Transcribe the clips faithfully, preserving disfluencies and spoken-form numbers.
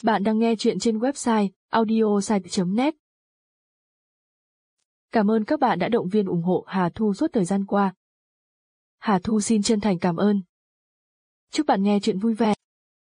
Bạn đang nghe chuyện trên website audiosite chấm net. Cảm ơn các bạn đã động viên ủng hộ Hà Thu suốt thời gian qua. Hà Thu xin chân thành cảm ơn. Chúc bạn nghe chuyện vui vẻ.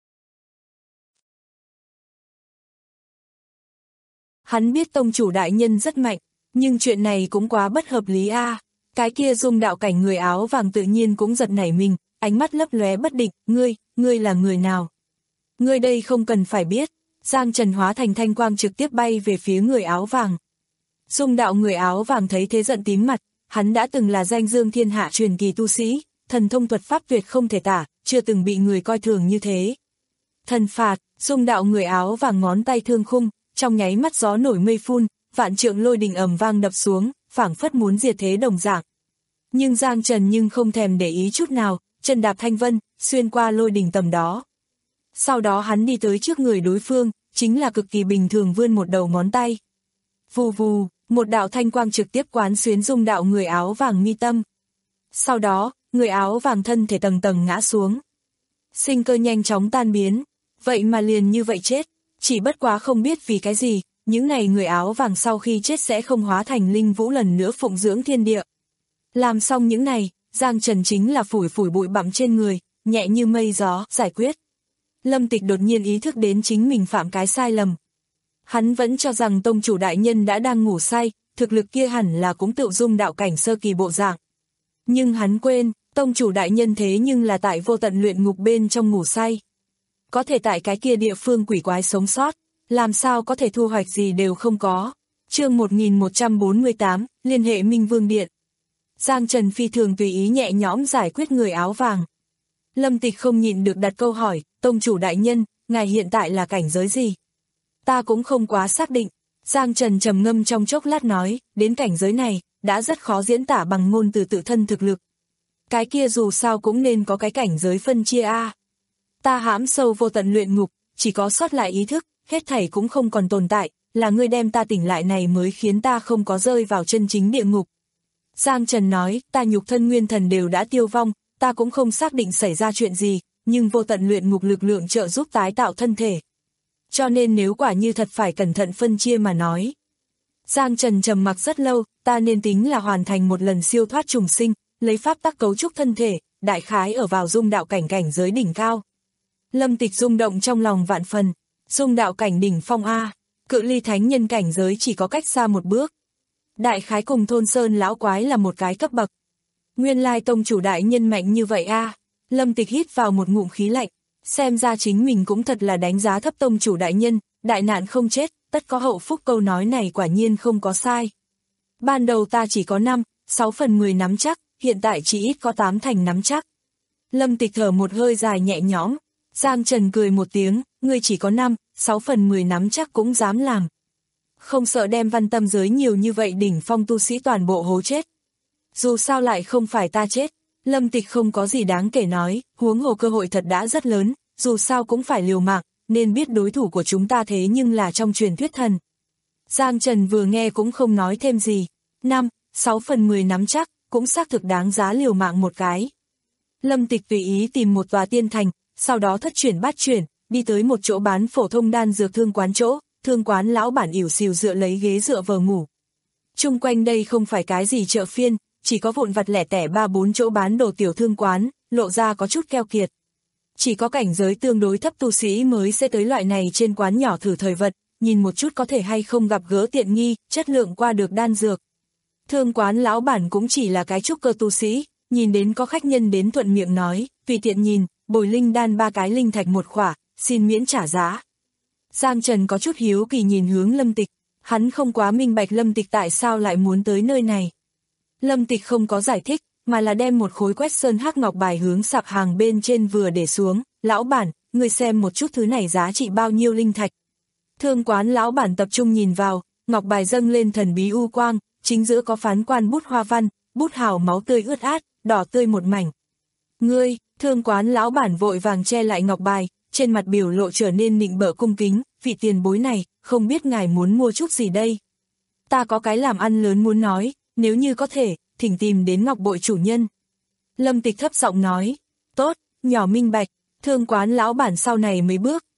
Hắn biết tông chủ đại nhân rất mạnh, nhưng chuyện này cũng quá bất hợp lý a. À. Cái kia Dung đạo cảnh người áo vàng tự nhiên cũng giật nảy mình, ánh mắt lấp lóe bất định, ngươi, ngươi là người nào? Ngươi đây không cần phải biết. Giang Trần hóa thành thanh quang trực tiếp bay về phía người áo vàng. Dung đạo người áo vàng thấy thế giận tím mặt, hắn đã từng là danh dương thiên hạ truyền kỳ tu sĩ, thần thông thuật pháp tuyệt không thể tả, chưa từng bị người coi thường như thế. Thần phạt, Dung đạo người áo vàng ngón tay thương khung, trong nháy mắt gió nổi mây phun, vạn trượng lôi đình ầm vang đập xuống, phảng phất muốn diệt thế đồng dạng. Nhưng Giang Trần nhưng không thèm để ý chút nào, chân đạp thanh vân, xuyên qua lôi đình tầm đó. Sau đó hắn đi tới trước người đối phương, chính là cực kỳ bình thường vươn một đầu ngón tay. Vù vù, một đạo thanh quang trực tiếp quán xuyến Dung đạo người áo vàng mi tâm. Sau đó, người áo vàng thân thể tầng tầng ngã xuống. Sinh cơ nhanh chóng tan biến, vậy mà liền như vậy chết, chỉ bất quá không biết vì cái gì, những này người áo vàng sau khi chết sẽ không hóa thành linh vũ lần nữa phụng dưỡng thiên địa. Làm xong những này, Giang Trần chính là phủi phủi bụi bặm trên người, nhẹ như mây gió, giải quyết. Lâm Tịch đột nhiên ý thức đến chính mình phạm cái sai lầm. Hắn vẫn cho rằng tông chủ đại nhân đã đang ngủ say, thực lực kia hẳn là cũng tự Dung đạo cảnh sơ kỳ bộ dạng. Nhưng hắn quên, tông chủ đại nhân thế nhưng là tại vô tận luyện ngục bên trong ngủ say. Có thể tại cái kia địa phương quỷ quái sống sót, làm sao có thể thu hoạch gì đều không có. Chương một nghìn một trăm bốn mươi tám, liên hệ Minh Vương Điện. Giang Trần phi thường tùy ý nhẹ nhõm giải quyết người áo vàng. Lâm Tịch không nhịn được đặt câu hỏi, tông chủ đại nhân, ngài hiện tại là cảnh giới gì? Ta cũng không quá xác định. Giang Trần trầm ngâm trong chốc lát nói, đến cảnh giới này, đã rất khó diễn tả bằng ngôn từ tự thân thực lực. Cái kia dù sao cũng nên có cái cảnh giới phân chia a. À. Ta hãm sâu vô tận luyện ngục, chỉ có sót lại ý thức, hết thảy cũng không còn tồn tại, là ngươi đem ta tỉnh lại này mới khiến ta không có rơi vào chân chính địa ngục. Giang Trần nói, ta nhục thân nguyên thần đều đã tiêu vong, ta cũng không xác định xảy ra chuyện gì, nhưng vô tận luyện ngục lực lượng trợ giúp tái tạo thân thể. Cho nên nếu quả như thật phải cẩn thận phân chia mà nói. Giang Trần trầm mặc rất lâu, ta nên tính là hoàn thành một lần siêu thoát trùng sinh, lấy pháp tắc cấu trúc thân thể, đại khái ở vào Dung đạo cảnh cảnh giới đỉnh cao. Lâm Tịch rung động trong lòng vạn phần, Dung đạo cảnh đỉnh phong A, cự ly thánh nhân cảnh giới chỉ có cách xa một bước. Đại khái cùng thôn sơn lão quái là một cái cấp bậc. Nguyên lai tông chủ đại nhân mạnh như vậy a. Lâm Tịch hít vào một ngụm khí lạnh, xem ra chính mình cũng thật là đánh giá thấp tông chủ đại nhân, đại nạn không chết, tất có hậu phúc, câu nói này quả nhiên không có sai. Ban đầu ta chỉ có năm, sáu phần mười nắm chắc, hiện tại chỉ ít có tám thành nắm chắc. Lâm Tịch thở một hơi dài nhẹ nhõm, Giang Trần cười một tiếng, ngươi chỉ có năm, sáu phần mười nắm chắc cũng dám làm. Không sợ đem văn tâm giới nhiều như vậy đỉnh phong tu sĩ toàn bộ hố chết. Dù sao lại không phải ta chết, Lâm Tịch không có gì đáng kể nói, huống hồ cơ hội thật đã rất lớn, dù sao cũng phải liều mạng, nên biết đối thủ của chúng ta thế nhưng là trong truyền thuyết thần. Giang Trần vừa nghe cũng không nói thêm gì, năm, sáu phần mười nắm chắc, cũng xác thực đáng giá liều mạng một cái. Lâm Tịch tùy ý tìm một tòa tiên thành, sau đó thất chuyển bát chuyển, đi tới một chỗ bán phổ thông đan dược thương quán chỗ, thương quán lão bản ỉu xìu dựa lấy ghế dựa vờ ngủ. Chung quanh đây không phải cái gì chợ phiên, chỉ có vụn vặt lẻ tẻ ba bốn chỗ bán đồ tiểu thương quán, lộ ra có chút keo kiệt. Chỉ có cảnh giới tương đối thấp tu sĩ mới sẽ tới loại này trên quán nhỏ thử thời vật, nhìn một chút có thể hay không gặp gỡ tiện nghi, chất lượng qua được đan dược. Thương quán lão bản cũng chỉ là cái trúc cơ tu sĩ, nhìn đến có khách nhân đến thuận miệng nói, tùy tiện nhìn, bồi linh đan ba cái linh thạch một khỏa, xin miễn trả giá. Giang Trần có chút hiếu kỳ nhìn hướng Lâm Tịch, hắn không quá minh bạch Lâm Tịch tại sao lại muốn tới nơi này. Lâm Tịch không có giải thích, mà là đem một khối quét sơn hắc ngọc bài hướng sạp hàng bên trên vừa để xuống, lão bản, người xem một chút thứ này giá trị bao nhiêu linh thạch. Thương quán lão bản tập trung nhìn vào, ngọc bài dâng lên thần bí u quang, chính giữa có phán quan bút hoa văn, bút hào máu tươi ướt át, đỏ tươi một mảnh. Ngươi, thương quán lão bản vội vàng che lại ngọc bài, trên mặt biểu lộ trở nên nịnh bợ cung kính, vị tiền bối này, không biết ngài muốn mua chút gì đây. Ta có cái làm ăn lớn muốn nói, nếu như có thể, thỉnh tìm đến ngọc bội chủ nhân. Lâm Tịch thấp giọng nói, tốt, nhỏ minh bạch, thương quán lão bản sau này mấy bước,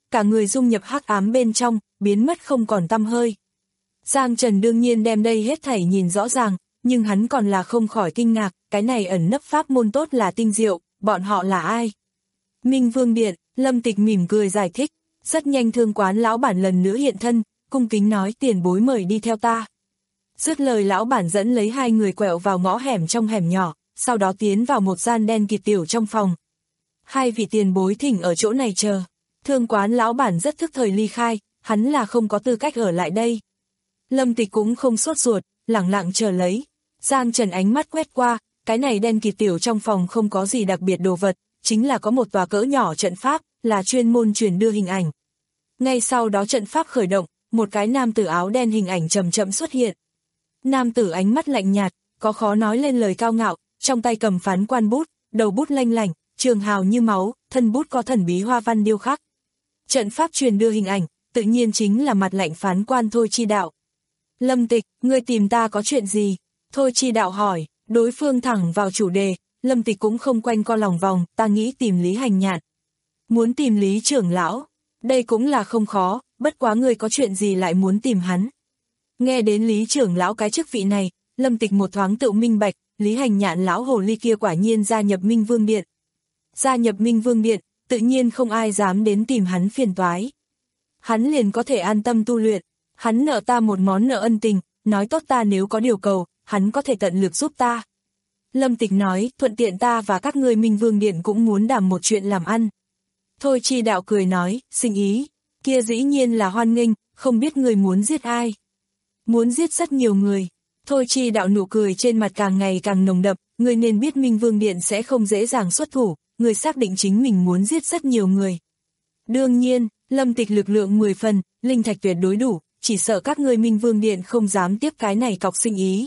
cả người dung nhập hắc ám bên trong, biến mất không còn tăm hơi. Giang Trần đương nhiên đem đây hết thảy nhìn rõ ràng, nhưng hắn còn là không khỏi kinh ngạc, cái này ẩn nấp pháp môn tốt là tinh diệu, bọn họ là ai? Minh Vương Điện, Lâm Tịch mỉm cười giải thích, rất nhanh Thương Quán lão bản lần nữa hiện thân, cung kính nói tiền bối mời đi theo ta. Dứt lời lão bản dẫn lấy hai người quẹo vào ngõ hẻm trong hẻm nhỏ, sau đó tiến vào một gian đen kịt tiểu trong phòng. Hai vị tiền bối thỉnh ở chỗ này chờ. Thương Quán lão bản rất thức thời ly khai, hắn là không có tư cách ở lại đây. Lâm Tịch cũng không sốt ruột, lẳng lặng chờ lấy. Giang Trần ánh mắt quét qua, cái này đen kịt tiểu trong phòng không có gì đặc biệt đồ vật, chính là có một tòa cỡ nhỏ trận pháp, là chuyên môn truyền đưa hình ảnh. Ngay sau đó trận pháp khởi động, một cái nam tử áo đen hình ảnh chậm chậm xuất hiện. Nam tử ánh mắt lạnh nhạt, có khó nói lên lời cao ngạo, trong tay cầm phán quan bút, đầu bút lanh lảnh, trường hào như máu, thân bút có thần bí hoa văn điêu khắc. Trận pháp truyền đưa hình ảnh, tự nhiên chính là mặt lạnh phán quan Thôi Chi Đạo. Lâm Tịch, ngươi tìm ta có chuyện gì? Thôi Chi Đạo hỏi, đối phương thẳng vào chủ đề, Lâm Tịch cũng không quanh co lòng vòng, ta nghĩ tìm Lý Hành Nhạn. Muốn tìm Lý trưởng lão, đây cũng là không khó, bất quá ngươi có chuyện gì lại muốn tìm hắn. Nghe đến Lý trưởng lão cái chức vị này, Lâm Tịch một thoáng tự minh bạch, Lý Hành Nhạn lão hồ ly kia quả nhiên gia nhập Minh Vương Điện. Gia nhập Minh Vương Điện, tự nhiên không ai dám đến tìm hắn phiền toái. Hắn liền có thể an tâm tu luyện, hắn nợ ta một món nợ ân tình, nói tốt ta nếu có điều cầu, hắn có thể tận lực giúp ta. Lâm Tịch nói, thuận tiện ta và các ngươi Minh Vương Điện cũng muốn đảm một chuyện làm ăn. Thôi Chi Đạo cười nói, sinh ý, kia dĩ nhiên là hoan nghênh, không biết người muốn giết ai. Muốn giết rất nhiều người. Thôi Chi Đạo nụ cười trên mặt càng ngày càng nồng đậm, người nên biết Minh Vương Điện sẽ không dễ dàng xuất thủ, người xác định chính mình muốn giết rất nhiều người. Đương nhiên, Lâm Tịch lực lượng mười phần, linh thạch tuyệt đối đủ, chỉ sợ các ngươi Minh Vương Điện không dám tiếp cái này cọc sinh ý.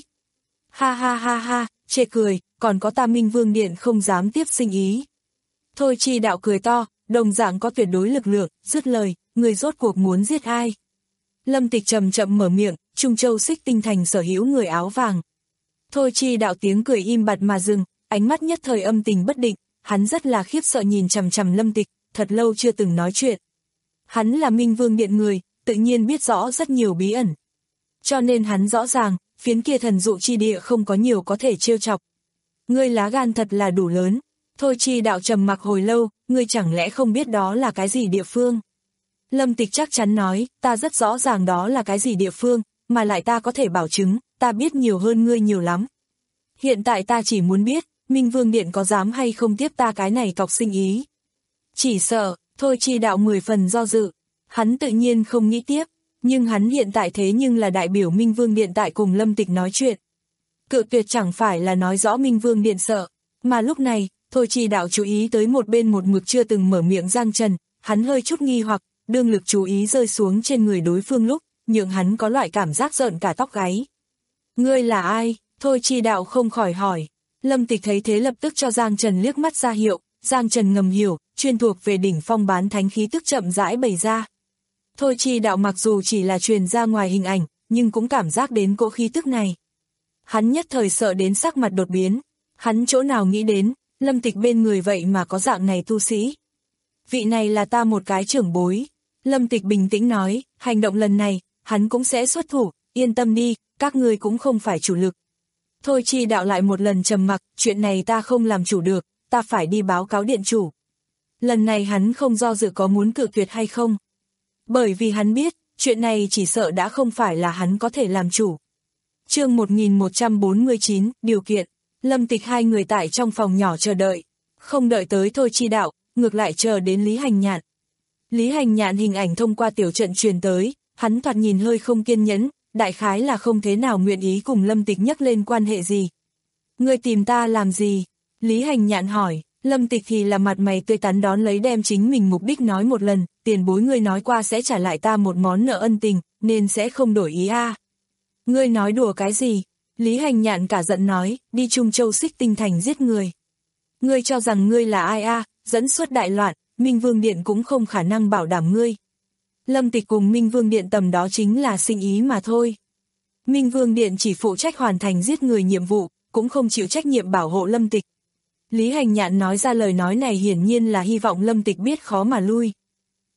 Ha ha ha ha, chê cười, còn có ta Minh Vương Điện không dám tiếp sinh ý. Thôi Chi Đạo cười to, đồng dạng có tuyệt đối lực lượng, dứt lời, người rốt cuộc muốn giết ai. Lâm Tịch chậm chậm mở miệng, Trung Châu Xích Tinh Thành sở hữu người áo vàng. Thôi Chi Đạo tiếng cười im bặt mà dừng, ánh mắt nhất thời âm tình bất định, hắn rất là khiếp sợ nhìn chằm chằm Lâm Tịch, thật lâu chưa từng nói chuyện. Hắn là Minh Vương Điện người, tự nhiên biết rõ rất nhiều bí ẩn. Cho nên hắn rõ ràng, phiến kia thần dụ chi địa không có nhiều có thể trêu chọc. Ngươi lá gan thật là đủ lớn. Thôi Chi Đạo trầm mặc hồi lâu, ngươi chẳng lẽ không biết đó là cái gì địa phương? Lâm Tịch chắc chắn nói, ta rất rõ ràng đó là cái gì địa phương, mà lại ta có thể bảo chứng, ta biết nhiều hơn ngươi nhiều lắm. Hiện tại ta chỉ muốn biết, Minh Vương Điện có dám hay không tiếp ta cái này cọc sinh ý. Chỉ sợ, Thôi Chi Đạo mười phần do dự, hắn tự nhiên không nghĩ tiếp, nhưng hắn hiện tại thế nhưng là đại biểu Minh Vương Điện tại cùng Lâm Tịch nói chuyện. Cự tuyệt chẳng phải là nói rõ Minh Vương Điện sợ, mà lúc này, Thôi Chi Đạo chú ý tới một bên một mực chưa từng mở miệng Giang Trần, hắn hơi chút nghi hoặc, đương lực chú ý rơi xuống trên người đối phương lúc, nhượng hắn có loại cảm giác rợn cả tóc gáy. Ngươi là ai? Thôi Chi Đạo không khỏi hỏi. Lâm Tịch thấy thế lập tức cho Giang Trần liếc mắt ra hiệu, Giang Trần ngầm hiểu, chuyên thuộc về đỉnh phong bán thánh khí tức chậm rãi bày ra. Thôi Chi Đạo mặc dù chỉ là truyền ra ngoài hình ảnh, nhưng cũng cảm giác đến cỗ khí tức này. Hắn nhất thời sợ đến sắc mặt đột biến, hắn chỗ nào nghĩ đến, Lâm Tịch bên người vậy mà có dạng này tu sĩ. Vị này là ta một cái trưởng bối. Lâm Tịch bình tĩnh nói, hành động lần này, hắn cũng sẽ xuất thủ, yên tâm đi, các ngươi cũng không phải chủ lực. Thôi Chi Đạo lại một lần trầm mặc, chuyện này ta không làm chủ được, ta phải đi báo cáo điện chủ. Lần này hắn không do dự có muốn cự tuyệt hay không. Bởi vì hắn biết, chuyện này chỉ sợ đã không phải là hắn có thể làm chủ. Chương một nghìn một trăm bốn mươi chín, điều kiện. Lâm Tịch hai người tại trong phòng nhỏ chờ đợi. Không đợi tới Thôi Chi Đạo, ngược lại chờ đến Lý Hành Nhạn. Lý Hành Nhạn hình ảnh thông qua tiểu trận truyền tới, hắn thoạt nhìn hơi không kiên nhẫn, đại khái là không thế nào nguyện ý cùng Lâm Tịch nhắc lên quan hệ gì. Ngươi tìm ta làm gì? Lý Hành Nhạn hỏi, Lâm Tịch thì là mặt mày tươi tắn đón lấy đem chính mình mục đích nói một lần, tiền bối ngươi nói qua sẽ trả lại ta một món nợ ân tình, nên sẽ không đổi ý a. À. Ngươi nói đùa cái gì? Lý Hành Nhạn cả giận nói, đi Trung Châu Xích Tinh Thành giết người. Ngươi cho rằng ngươi là ai a? À, dẫn xuất đại loạn, Minh Vương Điện cũng không khả năng bảo đảm ngươi. Lâm Tịch cùng Minh Vương Điện tầm đó chính là sinh ý mà thôi. Minh Vương Điện chỉ phụ trách hoàn thành giết người nhiệm vụ, cũng không chịu trách nhiệm bảo hộ Lâm Tịch. Lý Hành Nhạn nói ra lời nói này hiển nhiên là hy vọng Lâm Tịch biết khó mà lui.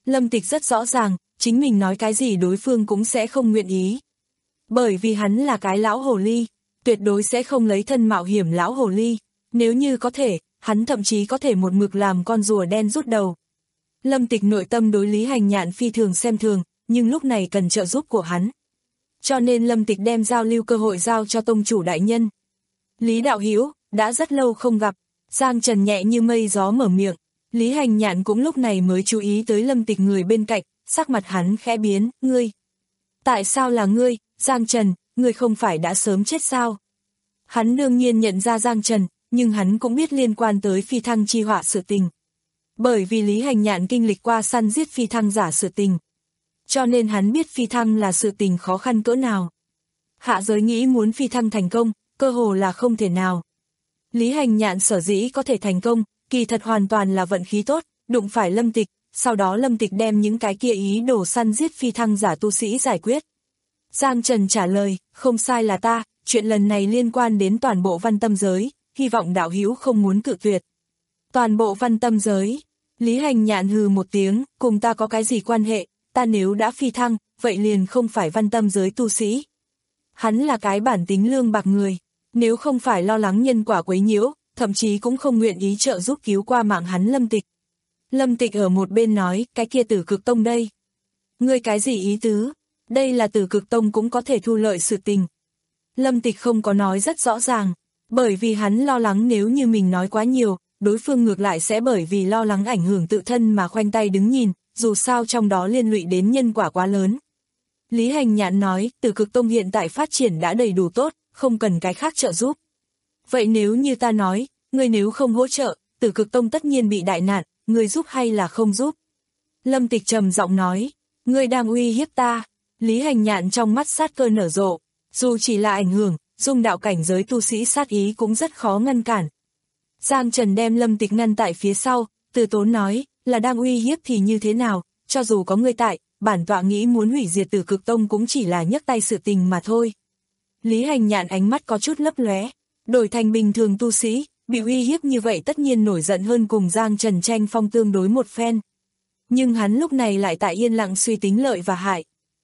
Lâm Tịch rất rõ ràng, chính mình nói cái gì đối phương cũng sẽ không nguyện ý. Bởi vì hắn là cái lão hồ ly, tuyệt đối sẽ không lấy thân mạo hiểm lão hồ ly. Nếu như có thể, hắn thậm chí có thể một mực làm con rùa đen rút đầu. Lâm Tịch nội tâm đối Lý Hành Nhạn phi thường xem thường, nhưng lúc này cần trợ giúp của hắn. Cho nên Lâm Tịch đem giao lưu cơ hội giao cho tông chủ đại nhân. Lý đạo hữu, đã rất lâu không gặp. Giang Trần nhẹ như mây gió mở miệng. Lý Hành Nhạn cũng lúc này mới chú ý tới Lâm Tịch người bên cạnh, sắc mặt hắn khẽ biến, ngươi. Tại sao là ngươi, Giang Trần, ngươi không phải đã sớm chết sao? Hắn đương nhiên nhận ra Giang Trần, nhưng hắn cũng biết liên quan tới phi thăng chi họa sự tình. Bởi vì Lý Hành Nhạn kinh lịch qua săn giết phi thăng giả sự tình. Cho nên hắn biết phi thăng là sự tình khó khăn cỡ nào. Hạ giới nghĩ muốn phi thăng thành công, cơ hồ là không thể nào. Lý Hành Nhạn sở dĩ có thể thành công, kỳ thật hoàn toàn là vận khí tốt, đụng phải Lâm Tịch, sau đó Lâm Tịch đem những cái kia ý đồ săn giết phi thăng giả tu sĩ giải quyết. Giang Trần trả lời, không sai là ta, chuyện lần này liên quan đến toàn bộ văn tâm giới, hy vọng đạo hữu không muốn cự tuyệt. Toàn bộ văn tâm giới, Lý Hành Nhạn hừ một tiếng, cùng ta có cái gì quan hệ, ta nếu đã phi thăng, vậy liền không phải văn tâm giới tu sĩ. Hắn là cái bản tính lương bạc người, nếu không phải lo lắng nhân quả quấy nhiễu, thậm chí cũng không nguyện ý trợ giúp cứu qua mạng hắn Lâm Tịch. Lâm Tịch ở một bên nói, cái kia Tử Cực Tông đây. Ngươi cái gì ý tứ? Đây là Tử Cực Tông cũng có thể thu lợi sự tình. Lâm Tịch không có nói rất rõ ràng, bởi vì hắn lo lắng nếu như mình nói quá nhiều, đối phương ngược lại sẽ bởi vì lo lắng ảnh hưởng tự thân mà khoanh tay đứng nhìn, dù sao trong đó liên lụy đến nhân quả quá lớn. Lý Hành Nhạn nói, Tử Cực Tông hiện tại phát triển đã đầy đủ tốt, không cần cái khác trợ giúp. Vậy nếu như ta nói, ngươi nếu không hỗ trợ, Tử Cực Tông tất nhiên bị đại nạn, ngươi giúp hay là không giúp? Lâm Tịch trầm giọng nói, ngươi đang uy hiếp ta. Lý Hành Nhạn trong mắt sát cơ nở rộ, dù chỉ là ảnh hưởng, dung đạo cảnh giới tu sĩ sát ý cũng rất khó ngăn cản. Giang Trần đem Lâm Tịch ngăn tại phía sau, từ tốn nói, là đang uy hiếp thì như thế nào, cho dù có ngươi tại, bản tọa nghĩ muốn hủy diệt Tử Cực Tông cũng chỉ là nhấc tay sự tình mà thôi. Lý Hành Nhạn ánh mắt có chút lấp lóe, đổi thành bình thường tu sĩ, bị uy hiếp như vậy tất nhiên nổi giận hơn cùng Giang Trần tranh phong tương đối một phen. Nhưng hắn lúc này lại tại yên lặng suy tính lợi và hại.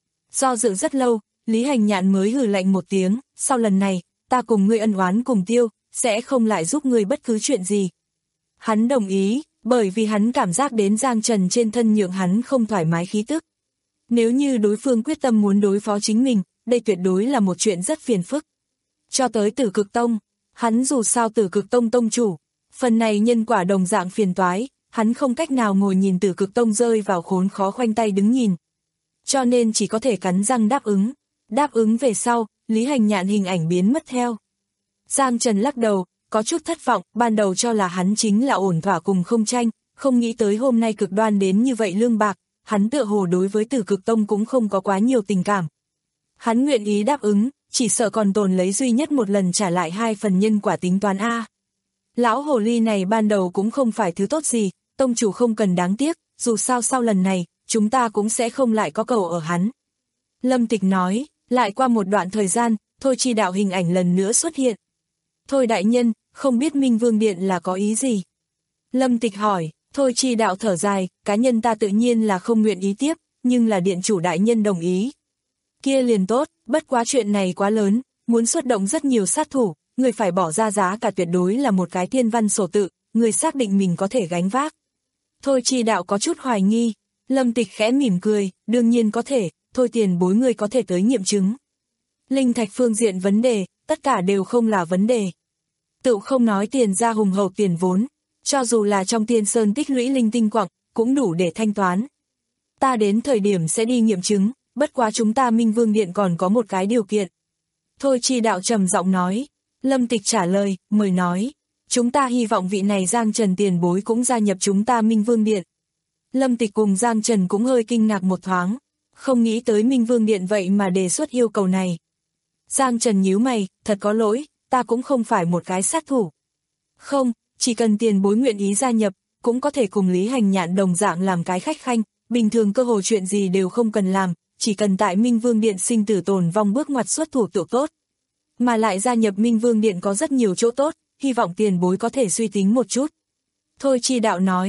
Do dự rất lâu, Lý Hành Nhạn mới hừ lạnh một tiếng, sau lần này, ta cùng ngươi ân oán cùng tiêu, sẽ không lại giúp ngươi bất cứ chuyện gì. Hắn đồng ý, bởi vì hắn cảm giác đến Giang Trần trên thân nhượng hắn không thoải mái khí tức. Nếu như đối phương quyết tâm muốn đối phó chính mình, đây tuyệt đối là một chuyện rất phiền phức. Cho tới Tử Cực Tông, hắn dù sao Tử Cực Tông tông chủ, phần này nhân quả đồng dạng phiền toái, hắn không cách nào ngồi nhìn Tử Cực Tông rơi vào khốn khó khoanh tay đứng nhìn. Cho nên chỉ có thể cắn răng đáp ứng. Đáp ứng về sau, Lý Hành Nhạn hình ảnh biến mất theo. Giang Trần lắc đầu, có chút thất vọng, ban đầu cho là hắn chính là ổn thỏa cùng không tranh, không nghĩ tới hôm nay cực đoan đến như vậy lương bạc, hắn tựa hồ đối với Tử Cực Tông cũng không có quá nhiều tình cảm. Hắn nguyện ý đáp ứng, chỉ sợ còn tồn lấy duy nhất một lần trả lại hai phần nhân quả tính toán A. Lão hồ ly này ban đầu cũng không phải thứ tốt gì, tông chủ không cần đáng tiếc, dù sao sau lần này, chúng ta cũng sẽ không lại có cầu ở hắn. Lâm Tịch nói, lại qua một đoạn thời gian, Thôi Chi Đạo hình ảnh lần nữa xuất hiện. Thôi đại nhân, không biết Minh Vương Điện là có ý gì? Lâm Tịch hỏi, Thôi Chi Đạo thở dài, cá nhân ta tự nhiên là không nguyện ý tiếp, nhưng là điện chủ đại nhân đồng ý. Kia liền tốt, bất quá chuyện này quá lớn, muốn xuất động rất nhiều sát thủ, người phải bỏ ra giá cả tuyệt đối là một cái thiên văn sổ tự, người xác định mình có thể gánh vác. Thôi Chi Đạo có chút hoài nghi, Lâm Tịch khẽ mỉm cười, đương nhiên có thể, thôi tiền bối người có thể tới nghiệm chứng. Linh thạch phương diện vấn đề, tất cả đều không là vấn đề. Tự không nói tiền ra hùng hậu tiền vốn, cho dù là trong Tiên Sơn tích lũy linh tinh quặng, cũng đủ để thanh toán. Ta đến thời điểm sẽ đi nghiệm chứng, bất quá chúng ta Minh Vương Điện còn có một cái điều kiện. Thôi Chi Đạo trầm giọng nói, Lâm Tịch trả lời, mời nói, chúng ta hy vọng vị này Giang Trần tiền bối cũng gia nhập chúng ta Minh Vương Điện. Lâm Tịch cùng Giang Trần cũng hơi kinh ngạc một thoáng, không nghĩ tới Minh Vương Điện vậy mà đề xuất yêu cầu này. Giang Trần nhíu mày, thật có lỗi, ta cũng không phải một cái sát thủ. Không, chỉ cần tiền bối nguyện ý gia nhập, cũng có thể cùng Lý Hành Nhạn đồng dạng làm cái khách khanh, bình thường cơ hội chuyện gì đều không cần làm, chỉ cần tại Minh Vương Điện sinh tử tồn vong bước ngoặt xuất thủ tự tốt. Mà lại gia nhập Minh Vương Điện có rất nhiều chỗ tốt, hy vọng tiền bối có thể suy tính một chút. Thôi Chi Đạo nói,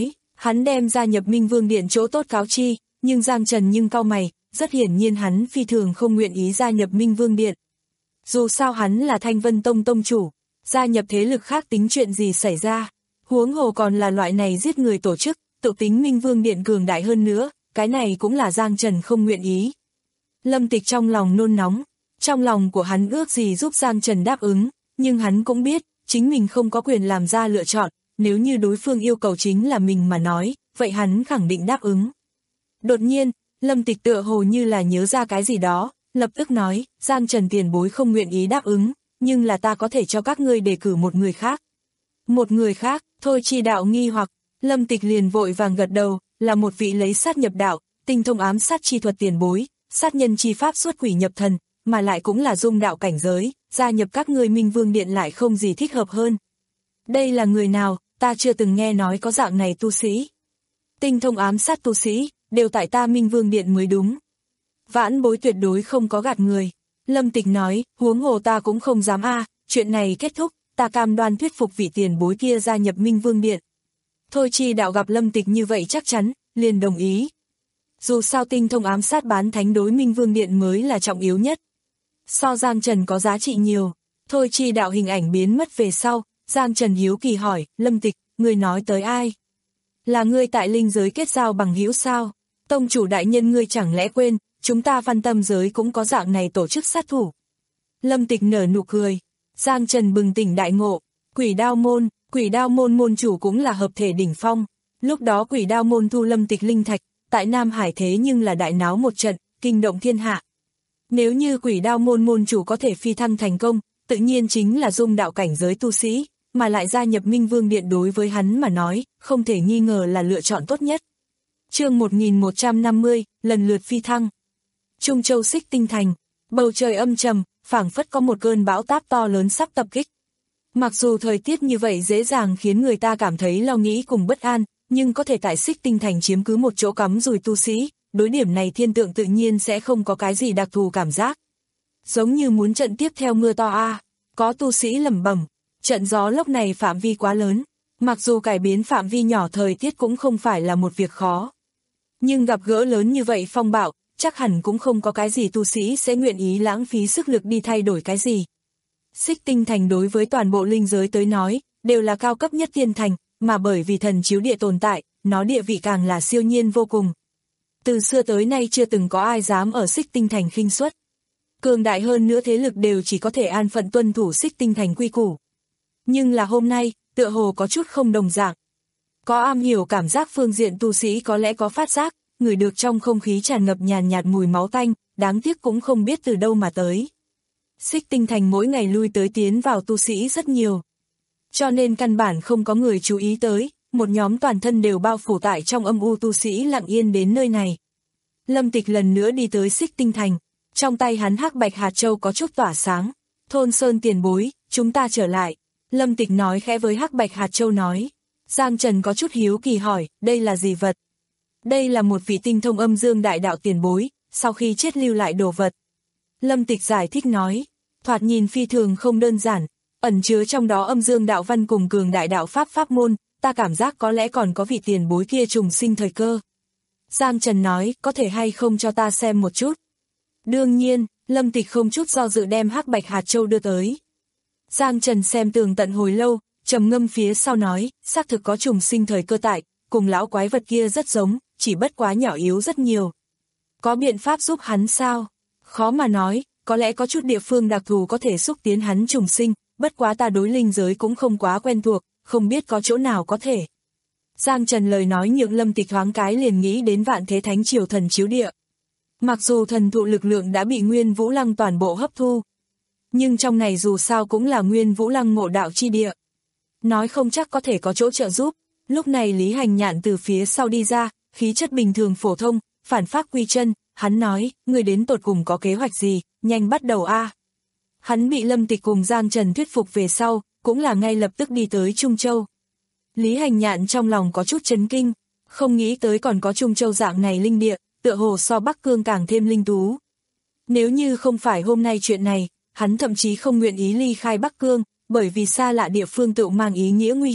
Hắn đem gia nhập Minh Vương Điện chỗ tốt cáo chi, nhưng Giang Trần nhưng cau mày, rất hiển nhiên hắn phi thường không nguyện ý gia nhập Minh Vương Điện. Dù sao hắn là Thanh Vân Tông tông chủ, gia nhập thế lực khác tính chuyện gì xảy ra, huống hồ còn là loại này giết người tổ chức, tự tính Minh Vương Điện cường đại hơn nữa, cái này cũng là Giang Trần không nguyện ý. Lâm Tịch trong lòng nôn nóng, trong lòng của hắn ước gì giúp Giang Trần đáp ứng, nhưng hắn cũng biết, chính mình không có quyền làm ra lựa chọn, nếu như đối phương yêu cầu chính là mình mà nói, vậy hắn khẳng định đáp ứng. Đột nhiên, Lâm Tịch tựa hồ như là nhớ ra cái gì đó, lập tức nói, Giang Trần tiền bối không nguyện ý đáp ứng, nhưng là ta có thể cho các ngươi đề cử một người khác. Một người khác, Thôi Chi Đạo nghi hoặc, Lâm Tịch liền vội vàng gật đầu, là một vị lấy sát nhập đạo, tinh thông ám sát chi thuật tiền bối, sát nhân chi pháp xuất quỷ nhập thần, mà lại cũng là dung đạo cảnh giới, gia nhập các ngươi Minh Vương Điện lại không gì thích hợp hơn. Đây là người nào, ta chưa từng nghe nói có dạng này tu sĩ. Tinh thông ám sát tu sĩ, đều tại ta Minh Vương Điện mới đúng. Vãn bối tuyệt đối không có gạt người. Lâm Tịch nói, huống hồ ta cũng không dám a, chuyện này kết thúc, ta cam đoan thuyết phục vị tiền bối kia gia nhập Minh Vương Điện. Thôi Chi Đạo gặp Lâm Tịch như vậy chắc chắn, liền đồng ý. Dù sao tinh thông ám sát bán thánh đối Minh Vương Điện mới là trọng yếu nhất. So Giang Trần có giá trị nhiều. Thôi Chi Đạo hình ảnh biến mất về sau, Giang Trần hiếu kỳ hỏi, Lâm Tịch, ngươi nói tới ai? Là ngươi tại linh giới kết giao bằng hữu sao? Tông chủ đại nhân ngươi chẳng lẽ quên, chúng ta Văn Tâm giới cũng có dạng này tổ chức sát thủ. Lâm Tịch nở nụ cười. Giang Trần bừng tỉnh đại ngộ, Quỷ Đao môn, Quỷ Đao môn môn chủ cũng là hợp thể đỉnh phong. Lúc đó Quỷ Đao môn thu Lâm Tịch linh thạch, tại Nam Hải thế nhưng là đại náo một trận, kinh động thiên hạ. Nếu như Quỷ Đao môn môn chủ có thể phi thăng thành công, tự nhiên chính là dung đạo cảnh giới tu sĩ, mà lại gia nhập Minh Vương Điện đối với hắn mà nói, không thể nghi ngờ là lựa chọn tốt nhất. Chương một nghìn một trăm năm mươi, lần lượt phi thăng. Trung Châu Xích Tinh Thành, bầu trời âm trầm, phảng phất có một cơn bão táp to lớn sắp tập kích. Mặc dù thời tiết như vậy dễ dàng khiến người ta cảm thấy lo nghĩ cùng bất an, nhưng có thể tại Xích Tinh Thành chiếm cứ một chỗ cắm rùi tu sĩ, đối điểm này thiên tượng tự nhiên sẽ không có cái gì đặc thù cảm giác. Giống như muốn trận tiếp theo mưa to a, có tu sĩ lẩm bẩm, trận gió lốc này phạm vi quá lớn, mặc dù cải biến phạm vi nhỏ thời tiết cũng không phải là một việc khó. Nhưng gặp gỡ lớn như vậy phong bạo, chắc hẳn cũng không có cái gì tu sĩ sẽ nguyện ý lãng phí sức lực đi thay đổi cái gì. Xích Tinh Thành đối với toàn bộ linh giới tới nói, đều là cao cấp nhất tiên thành, mà bởi vì thần chiếu địa tồn tại, nó địa vị càng là siêu nhiên vô cùng. Từ xưa tới nay chưa từng có ai dám ở Xích Tinh Thành khinh suất. Cường đại hơn nữa thế lực đều chỉ có thể an phận tuân thủ Xích Tinh Thành quy củ. Nhưng là hôm nay, tựa hồ có chút không đồng dạng. Có am hiểu cảm giác phương diện tu sĩ có lẽ có phát giác, ngửi được trong không khí tràn ngập nhàn nhạt mùi máu tanh, đáng tiếc cũng không biết từ đâu mà tới. Xích Tinh Thành mỗi ngày lui tới tiến vào tu sĩ rất nhiều. Cho nên căn bản không có người chú ý tới, một nhóm toàn thân đều bao phủ tại trong âm u tu sĩ lặng yên đến nơi này. Lâm Tịch lần nữa đi tới Xích Tinh Thành, trong tay hắn hắc bạch hạt châu có chút tỏa sáng. Thôn Sơn tiền bối, chúng ta trở lại. Lâm Tịch nói khẽ với hắc bạch hạt châu nói. Giang Trần có chút hiếu kỳ hỏi, đây là gì vật? Đây là một vị tinh thông âm dương đại đạo tiền bối, sau khi chết lưu lại đồ vật. Lâm Tịch giải thích nói, thoạt nhìn phi thường không đơn giản, ẩn chứa trong đó âm dương đạo văn cùng cường đại đạo pháp pháp môn, ta cảm giác có lẽ còn có vị tiền bối kia trùng sinh thời cơ. Giang Trần nói, có thể hay không cho ta xem một chút? Đương nhiên, Lâm Tịch không chút do dự đem hắc bạch hạt châu đưa tới. Giang Trần xem tường tận hồi lâu, trầm ngâm phía sau nói, xác thực có trùng sinh thời cơ tại, cùng lão quái vật kia rất giống, chỉ bất quá nhỏ yếu rất nhiều. Có biện pháp giúp hắn sao? Khó mà nói, có lẽ có chút địa phương đặc thù có thể xúc tiến hắn trùng sinh, bất quá ta đối linh giới cũng không quá quen thuộc, không biết có chỗ nào có thể. Giang Trần lời nói nhượng Lâm Tịch thoáng cái liền nghĩ đến Vạn Thế Thánh Triều thần chiếu địa. Mặc dù thần thụ lực lượng đã bị Nguyên Vũ Lăng toàn bộ hấp thu, nhưng trong này dù sao cũng là Nguyên Vũ Lăng ngộ đạo chi địa. Nói không chắc có thể có chỗ trợ giúp. Lúc này Lý Hành Nhạn từ phía sau đi ra, khí chất bình thường phổ thông, phản pháp quy chân, hắn nói, người đến tột cùng có kế hoạch gì, nhanh bắt đầu a. Hắn bị Lâm Tịch cùng Giang Trần thuyết phục về sau, cũng là ngay lập tức đi tới Trung Châu. Lý Hành Nhạn trong lòng có chút chấn kinh, không nghĩ tới còn có Trung Châu dạng này linh địa, tựa hồ so Bắc Cương càng thêm linh tú. Nếu như không phải hôm nay chuyện này, hắn thậm chí không nguyện ý ly khai Bắc Cương, bởi vì xa lạ địa phương tự mang ý nghĩa nguy hiểm,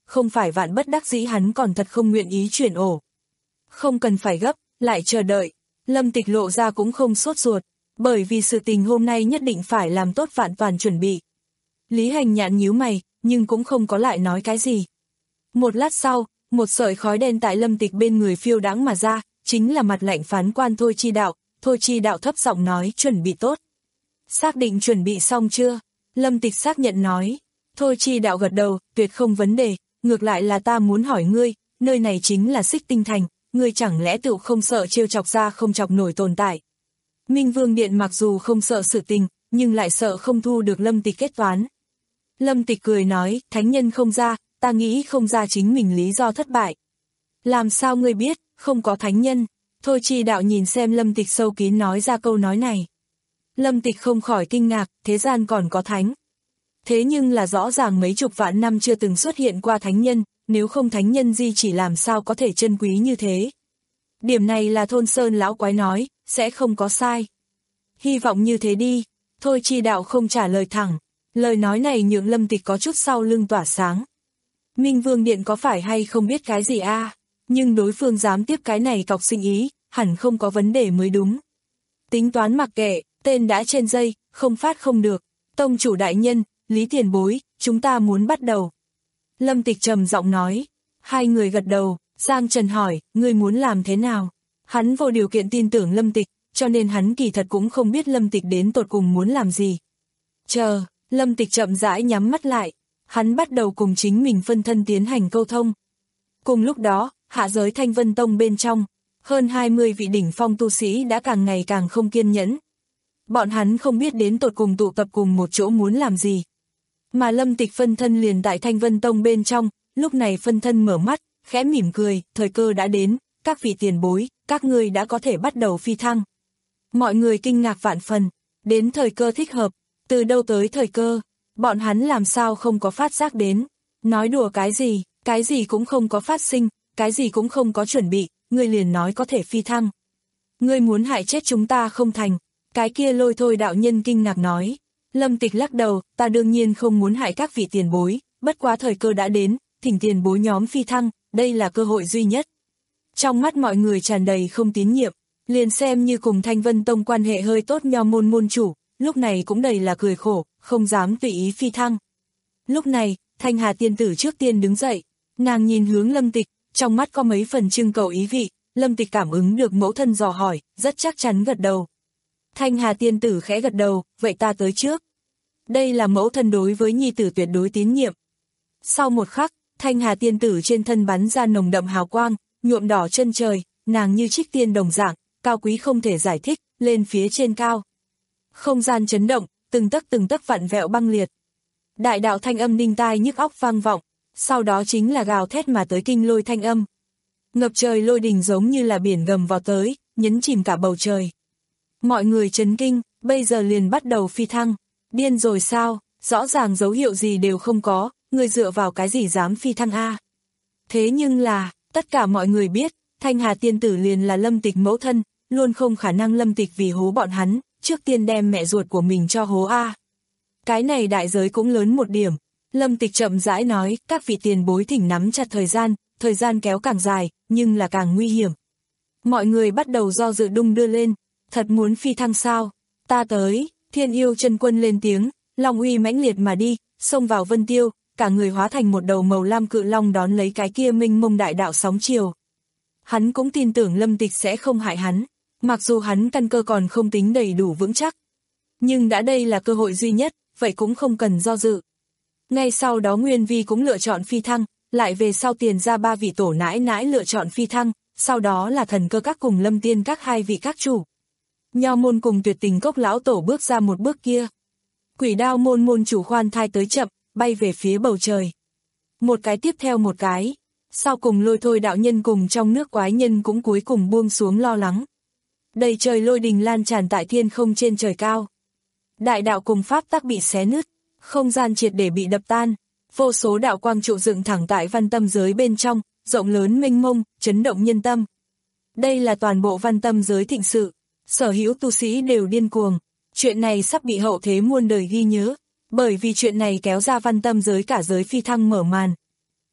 không phải vạn bất đắc dĩ hắn còn thật không nguyện ý chuyển ổ. Không cần phải gấp, lại chờ đợi. Lâm Tịch lộ ra cũng không sốt ruột, bởi vì sự tình hôm nay nhất định phải làm tốt vạn toàn chuẩn bị. Lý Hành Nhạn nhíu mày, nhưng cũng không có lại nói cái gì. Một lát sau, một sợi khói đen tại Lâm Tịch bên người phiêu đãng mà ra, chính là mặt lạnh phán quan Thôi Chi Đạo. Thôi Chi Đạo thấp giọng nói chuẩn bị tốt. Xác định chuẩn bị xong chưa? Lâm Tịch xác nhận nói. Thôi Chi Đạo gật đầu, tuyệt không vấn đề, ngược lại là ta muốn hỏi ngươi, nơi này chính là Xích Tinh Thành, ngươi chẳng lẽ tự không sợ trêu chọc ra không chọc nổi tồn tại. Minh Vương Điện mặc dù không sợ sự tình, nhưng lại sợ không thu được Lâm Tịch kết toán. Lâm Tịch cười nói, thánh nhân không ra, ta nghĩ không ra chính mình lý do thất bại. Làm sao ngươi biết, không có thánh nhân? Thôi Chi Đạo nhìn xem Lâm Tịch sâu kín nói ra câu nói này. Lâm Tịch không khỏi kinh ngạc, thế gian còn có thánh. Thế nhưng là rõ ràng mấy chục vạn năm chưa từng xuất hiện qua thánh nhân, nếu không thánh nhân di chỉ làm sao có thể chân quý như thế. Điểm này là Thôn Sơn lão quái nói, sẽ không có sai. Hy vọng như thế đi. Thôi Chi Đạo không trả lời thẳng. Lời nói này nhượng Lâm Tịch có chút sau lưng tỏa sáng. Minh Vương Điện có phải hay không biết cái gì a? À? Nhưng đối phương dám tiếp cái này cọc sinh ý, hẳn không có vấn đề mới đúng. Tính toán mặc kệ, tên đã trên dây, không phát không được. Tông chủ đại nhân, Lý tiền bối, chúng ta muốn bắt đầu. Lâm Tịch trầm giọng nói. Hai người gật đầu, Giang Trần hỏi, ngươi muốn làm thế nào? Hắn vô điều kiện tin tưởng Lâm Tịch, cho nên hắn kỳ thật cũng không biết Lâm Tịch đến tột cùng muốn làm gì. Chờ, Lâm Tịch chậm rãi nhắm mắt lại. Hắn bắt đầu cùng chính mình phân thân tiến hành câu thông. Cùng lúc đó, hạ giới Thanh Vân Tông bên trong, hơn hai mươi vị đỉnh phong tu sĩ đã càng ngày càng không kiên nhẫn. Bọn hắn không biết đến tột cùng tụ tập cùng một chỗ muốn làm gì. Mà Lâm Tịch phân thân liền tại Thanh Vân Tông bên trong, lúc này phân thân mở mắt, khẽ mỉm cười, thời cơ đã đến, các vị tiền bối, các ngươi đã có thể bắt đầu phi thăng. Mọi người kinh ngạc vạn phần, đến thời cơ thích hợp, từ đâu tới thời cơ, bọn hắn làm sao không có phát giác đến, nói đùa cái gì, cái gì cũng không có phát sinh, cái gì cũng không có chuẩn bị, ngươi liền nói có thể phi thăng. Ngươi muốn hại chết chúng ta không thành, cái kia Lôi Thôi đạo nhân kinh ngạc nói. Lâm Tịch lắc đầu, ta đương nhiên không muốn hại các vị tiền bối, bất quá thời cơ đã đến, thỉnh tiền bối nhóm phi thăng, đây là cơ hội duy nhất. Trong mắt mọi người tràn đầy không tín nhiệm, liền xem như cùng Thanh Vân Tông quan hệ hơi tốt Nho môn môn chủ, lúc này cũng đầy là cười khổ, không dám tùy ý phi thăng. Lúc này, Thanh Hà tiên tử trước tiên đứng dậy, nàng nhìn hướng Lâm Tịch, trong mắt có mấy phần trưng cầu ý vị, Lâm Tịch cảm ứng được mẫu thân dò hỏi, rất chắc chắn gật đầu. Thanh Hà tiên tử khẽ gật đầu, vậy ta tới trước. Đây là mẫu thân đối với nhi tử tuyệt đối tín nhiệm. Sau một khắc, Thanh Hà tiên tử trên thân bắn ra nồng đậm hào quang, nhuộm đỏ chân trời, nàng như trích tiên đồng dạng, cao quý không thể giải thích, lên phía trên cao. Không gian chấn động, từng tấc từng tấc vặn vẹo băng liệt. Đại đạo thanh âm đinh tai nhức óc vang vọng, sau đó chính là gào thét mà tới kinh lôi thanh âm. Ngập trời lôi đình giống như là biển gầm vào tới, nhấn chìm cả bầu trời. Mọi người chấn kinh, bây giờ liền bắt đầu phi thăng. Điên rồi sao, rõ ràng dấu hiệu gì đều không có, người dựa vào cái gì dám phi thăng a? Thế nhưng là, tất cả mọi người biết, Thanh Hà tiên tử liền là Lâm Tịch mẫu thân, luôn không khả năng Lâm Tịch vì hố bọn hắn, trước tiên đem mẹ ruột của mình cho hố a. Cái này đại giới cũng lớn một điểm. Lâm Tịch chậm rãi nói, các vị tiền bối thỉnh nắm chặt thời gian, thời gian kéo càng dài, nhưng là càng nguy hiểm. Mọi người bắt đầu do dự đung đưa lên, thật muốn phi thăng sao? Ta tới. Thiên Yêu chân quân lên tiếng, long uy mãnh liệt mà đi, xông vào Vân Tiêu, cả người hóa thành một đầu màu lam cự long đón lấy cái kia minh mông đại đạo sóng chiều. Hắn cũng tin tưởng Lâm Tịch sẽ không hại hắn, mặc dù hắn căn cơ còn không tính đầy đủ vững chắc. Nhưng đã đây là cơ hội duy nhất, vậy cũng không cần do dự. Ngay sau đó Nguyên Vi cũng lựa chọn phi thăng, lại về sau tiền ra ba vị tổ nãi nãi lựa chọn phi thăng, sau đó là Thần Cơ các cùng Lâm Tiên các hai vị các chủ. Nho môn cùng Tuyệt Tình cốc lão tổ bước ra một bước kia. Quỷ Đao môn môn chủ khoan thai tới chậm, bay về phía bầu trời. Một cái tiếp theo một cái, sau cùng Lôi Thôi đạo nhân cùng trong nước quái nhân cũng cuối cùng buông xuống lo lắng. Đầy trời lôi đình lan tràn tại thiên không trên trời cao. Đại đạo cùng pháp tắc bị xé nứt, không gian triệt để bị đập tan, vô số đạo quang trụ dựng thẳng tại văn tâm giới bên trong, rộng lớn mênh mông, chấn động nhân tâm. Đây là toàn bộ văn tâm giới thịnh sự. Sở hữu tu sĩ đều điên cuồng, chuyện này sắp bị hậu thế muôn đời ghi nhớ, bởi vì chuyện này kéo ra văn tâm giới cả giới phi thăng mở màn.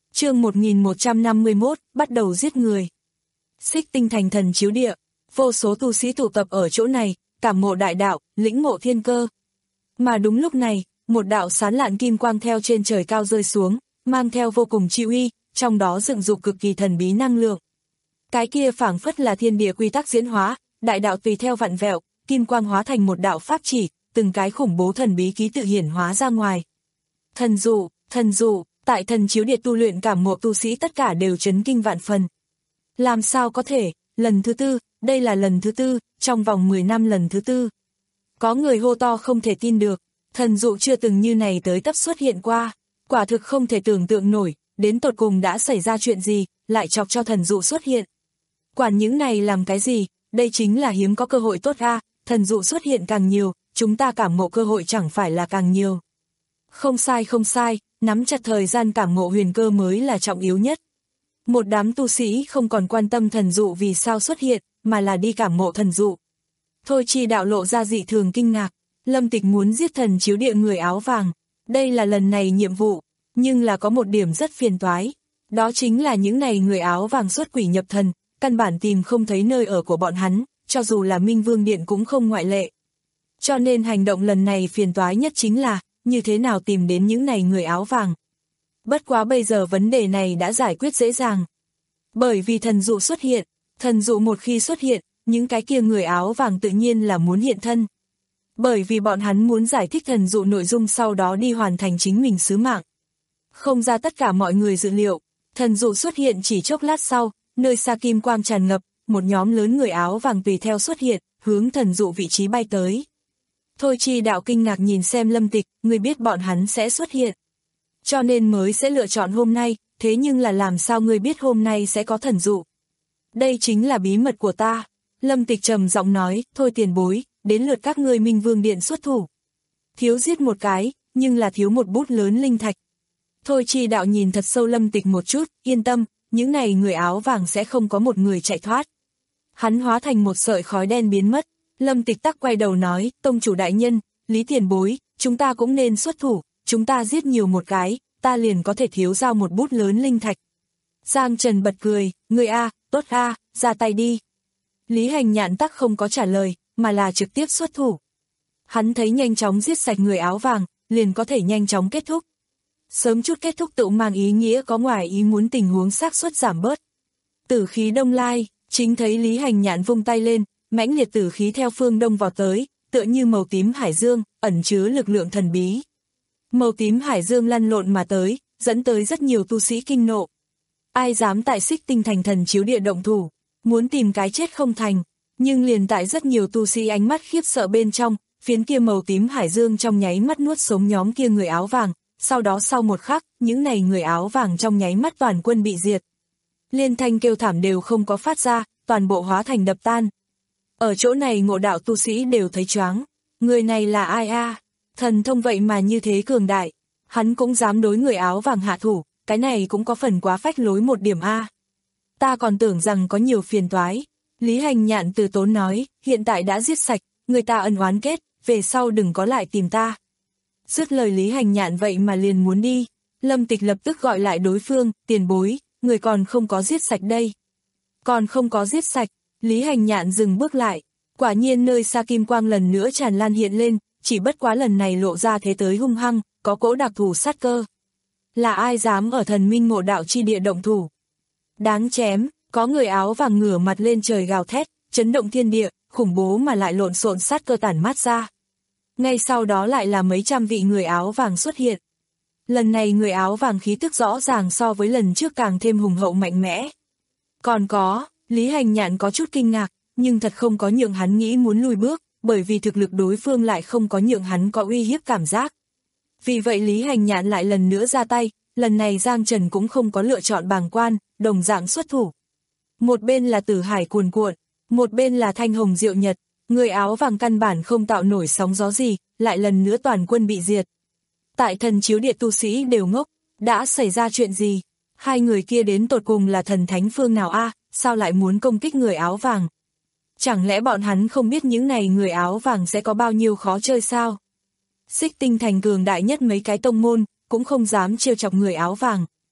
Chương một nghìn một trăm năm mươi mốt, bắt đầu giết người. Xích Tinh Thành thần chiếu địa, vô số tu sĩ tụ tập ở chỗ này, cảm ngộ đại đạo, lĩnh ngộ thiên cơ. Mà đúng lúc này, một đạo sán lạn kim quang theo trên trời cao rơi xuống, mang theo vô cùng chi uy, trong đó dựng dục cực kỳ thần bí năng lượng. Cái kia phảng phất là thiên địa quy tắc diễn hóa, đại đạo tùy theo vặn vẹo, kim quang hóa thành một đạo pháp chỉ, từng cái khủng bố thần bí ký tự hiển hóa ra ngoài. Thần dụ, thần dụ, tại thần chiếu địa tu luyện cảm ngộ tu sĩ tất cả đều chấn kinh vạn phần. Làm sao có thể, lần thứ tư, đây là lần thứ tư, trong vòng mười năm lần thứ tư. Có người hô to không thể tin được, thần dụ chưa từng như này tới tấp xuất hiện qua, quả thực không thể tưởng tượng nổi, đến tột cùng đã xảy ra chuyện gì, lại chọc cho thần dụ xuất hiện. Quản những này làm cái gì, đây chính là hiếm có cơ hội tốt a, thần dụ xuất hiện càng nhiều, chúng ta cảm ngộ cơ hội chẳng phải là càng nhiều. Không sai không sai, nắm chặt thời gian cảm ngộ huyền cơ mới là trọng yếu nhất. Một đám tu sĩ không còn quan tâm thần dụ vì sao xuất hiện, mà là đi cảm ngộ thần dụ. Thôi Chi đạo lộ ra dị thường kinh ngạc, Lâm Tịch muốn giết thần chiếu địa người áo vàng, đây là lần này nhiệm vụ, nhưng là có một điểm rất phiền toái, đó chính là những này người áo vàng xuất quỷ nhập thần, căn bản tìm không thấy nơi ở của bọn hắn, cho dù là Minh Vương Điện cũng không ngoại lệ. Cho nên hành động lần này phiền toái nhất chính là, như thế nào tìm đến những này người áo vàng. Bất quá bây giờ vấn đề này đã giải quyết dễ dàng. Bởi vì thần dụ xuất hiện, thần dụ một khi xuất hiện, những cái kia người áo vàng tự nhiên là muốn hiện thân. Bởi vì bọn hắn muốn giải thích thần dụ nội dung sau đó đi hoàn thành chính mình sứ mạng. Không ra tất cả mọi người dự liệu, thần dụ xuất hiện chỉ chốc lát sau, nơi xa kim quang tràn ngập, một nhóm lớn người áo vàng tùy theo xuất hiện, hướng thần dụ vị trí bay tới. Thôi Chi đạo kinh ngạc nhìn xem Lâm Tịch, người biết bọn hắn sẽ xuất hiện. Cho nên mới sẽ lựa chọn hôm nay, thế nhưng là làm sao ngươi biết hôm nay sẽ có thần dụ? Đây chính là bí mật của ta. Lâm Tịch trầm giọng nói, thôi tiền bối, đến lượt các ngươi Minh Vương Điện xuất thủ. Thiếu giết một cái, nhưng là thiếu một bút lớn linh thạch. Thôi Chi đạo nhìn thật sâu Lâm Tịch một chút, yên tâm, những này người áo vàng sẽ không có một người chạy thoát. Hắn hóa thành một sợi khói đen biến mất, Lâm Tịch tắc quay đầu nói, tông chủ đại nhân, Lý tiền bối, chúng ta cũng nên xuất thủ, chúng ta giết nhiều một cái, ta liền có thể thiếu giao một bút lớn linh thạch. Giang Trần bật cười, người a, tốt a, ra tay đi. Lý Hành Nhạn tắc không có trả lời, mà là trực tiếp xuất thủ. Hắn thấy nhanh chóng giết sạch người áo vàng, liền có thể nhanh chóng kết thúc. Sớm chút kết thúc tự mang ý nghĩa có ngoài ý muốn tình huống xác suất giảm bớt. Tử khí đông lai, chính thấy Lý Hành Nhạn vung tay lên, mãnh liệt tử khí theo phương đông vào tới, tựa như màu tím hải dương, ẩn chứa lực lượng thần bí. Màu tím hải dương lăn lộn mà tới, dẫn tới rất nhiều tu sĩ kinh nộ. Ai dám tại Xích Tinh Thành thần chiếu địa động thủ, muốn tìm cái chết không thành, nhưng liền tại rất nhiều tu sĩ ánh mắt khiếp sợ bên trong, phiến kia màu tím hải dương trong nháy mắt nuốt sống nhóm kia người áo vàng, sau đó sau một khắc, những này người áo vàng trong nháy mắt toàn quân bị diệt. Liên thanh kêu thảm đều không có phát ra, toàn bộ hóa thành đập tan. Ở chỗ này ngộ đạo tu sĩ đều thấy choáng, người này là ai a? À? Thần thông vậy mà như thế cường đại, hắn cũng dám đối người áo vàng hạ thủ, cái này cũng có phần quá phách lối một điểm a. À. Ta còn tưởng rằng có nhiều phiền toái. Lý Hành Nhạn từ tốn nói, hiện tại đã giết sạch, người ta ân oán kết, về sau đừng có lại tìm ta. Dứt lời Lý Hành Nhạn vậy mà liền muốn đi, Lâm Tịch lập tức gọi lại đối phương, tiền bối, người còn không có giết sạch đây. Còn không có giết sạch, Lý Hành Nhạn dừng bước lại, quả nhiên nơi xa kim quang lần nữa tràn lan hiện lên, chỉ bất quá lần này lộ ra thế tới hung hăng, có cỗ đặc thù sát cơ. Là ai dám ở thần minh ngộ đạo chi địa động thủ? Đáng chém, có người áo vàng ngửa mặt lên trời gào thét, chấn động thiên địa, khủng bố mà lại lộn xộn sát cơ tản mát ra. Ngay sau đó lại là mấy trăm vị người áo vàng xuất hiện. Lần này người áo vàng khí tức rõ ràng so với lần trước càng thêm hùng hậu mạnh mẽ. Còn có, Lý Hành Nhạn có chút kinh ngạc, nhưng thật không có nhượng hắn nghĩ muốn lùi bước, bởi vì thực lực đối phương lại không có nhượng hắn có uy hiếp cảm giác. Vì vậy Lý Hành Nhạn lại lần nữa ra tay, lần này Giang Trần cũng không có lựa chọn bàng quan, đồng dạng xuất thủ. Một bên là Tử Hải cuồn cuộn, một bên là Thanh Hồng Diệu Nhật, người áo vàng căn bản không tạo nổi sóng gió gì, lại lần nữa toàn quân bị diệt. Tại thần chiếu địa tu sĩ đều ngốc, đã xảy ra chuyện gì? Hai người kia đến tột cùng là thần thánh phương nào a? À, sao lại muốn công kích người áo vàng? Chẳng lẽ bọn hắn không biết những này người áo vàng sẽ có bao nhiêu khó chơi sao? Xích Tinh Thành cường đại nhất mấy cái tông môn, cũng không dám trêu chọc người áo vàng.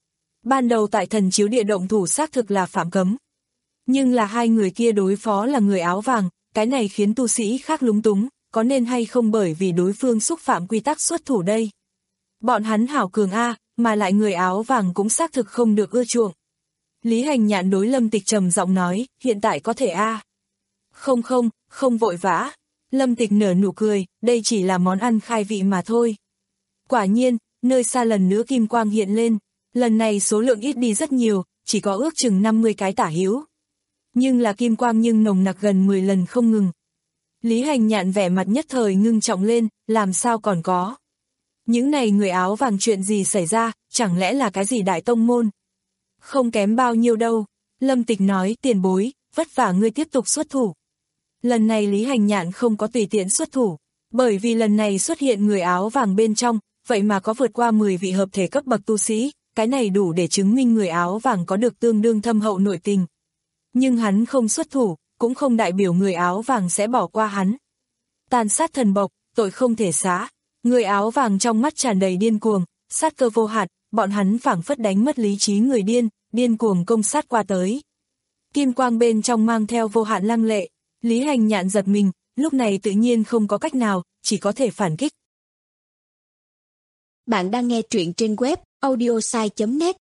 Ban đầu tại thần chiếu địa động thủ xác thực là phạm cấm. Nhưng là hai người kia đối phó là người áo vàng, cái này khiến tu sĩ khác lúng túng, có nên hay không bởi vì đối phương xúc phạm quy tắc xuất thủ đây. Bọn hắn hảo cường A, mà lại người áo vàng cũng xác thực không được ưa chuộng. Lý Hành Nhạn đối Lâm Tịch trầm giọng nói, hiện tại có thể A. Không không, không vội vã. Lâm Tịch nở nụ cười, đây chỉ là món ăn khai vị mà thôi. Quả nhiên, nơi xa lần nữa kim quang hiện lên, lần này số lượng ít đi rất nhiều, chỉ có ước chừng năm mươi cái tả hữu. Nhưng là kim quang nhưng nồng nặc gần mười lần không ngừng. Lý Hành Nhạn vẻ mặt nhất thời ngưng trọng lên, làm sao còn có. Những này người áo vàng chuyện gì xảy ra, chẳng lẽ là cái gì đại tông môn? Không kém bao nhiêu đâu. Lâm Tịch nói, tiền bối, vất vả ngươi tiếp tục xuất thủ. Lần này Lý Hành Nhạn không có tùy tiện xuất thủ, bởi vì lần này xuất hiện người áo vàng bên trong, vậy mà có vượt qua mười vị hợp thể cấp bậc tu sĩ, cái này đủ để chứng minh người áo vàng có được tương đương thâm hậu nội tình. Nhưng hắn không xuất thủ, cũng không đại biểu người áo vàng sẽ bỏ qua hắn. Tàn sát thần bộc, tội không thể xá. Người áo vàng trong mắt tràn đầy điên cuồng, sát cơ vô hạn, bọn hắn phảng phất đánh mất lý trí người điên, điên cuồng công sát qua tới. Kim quang bên trong mang theo vô hạn lăng lệ, Lý Hành Nhạn giật mình, lúc này tự nhiên không có cách nào, chỉ có thể phản kích. Bạn đang nghe truyện trên web audiosai chấm net.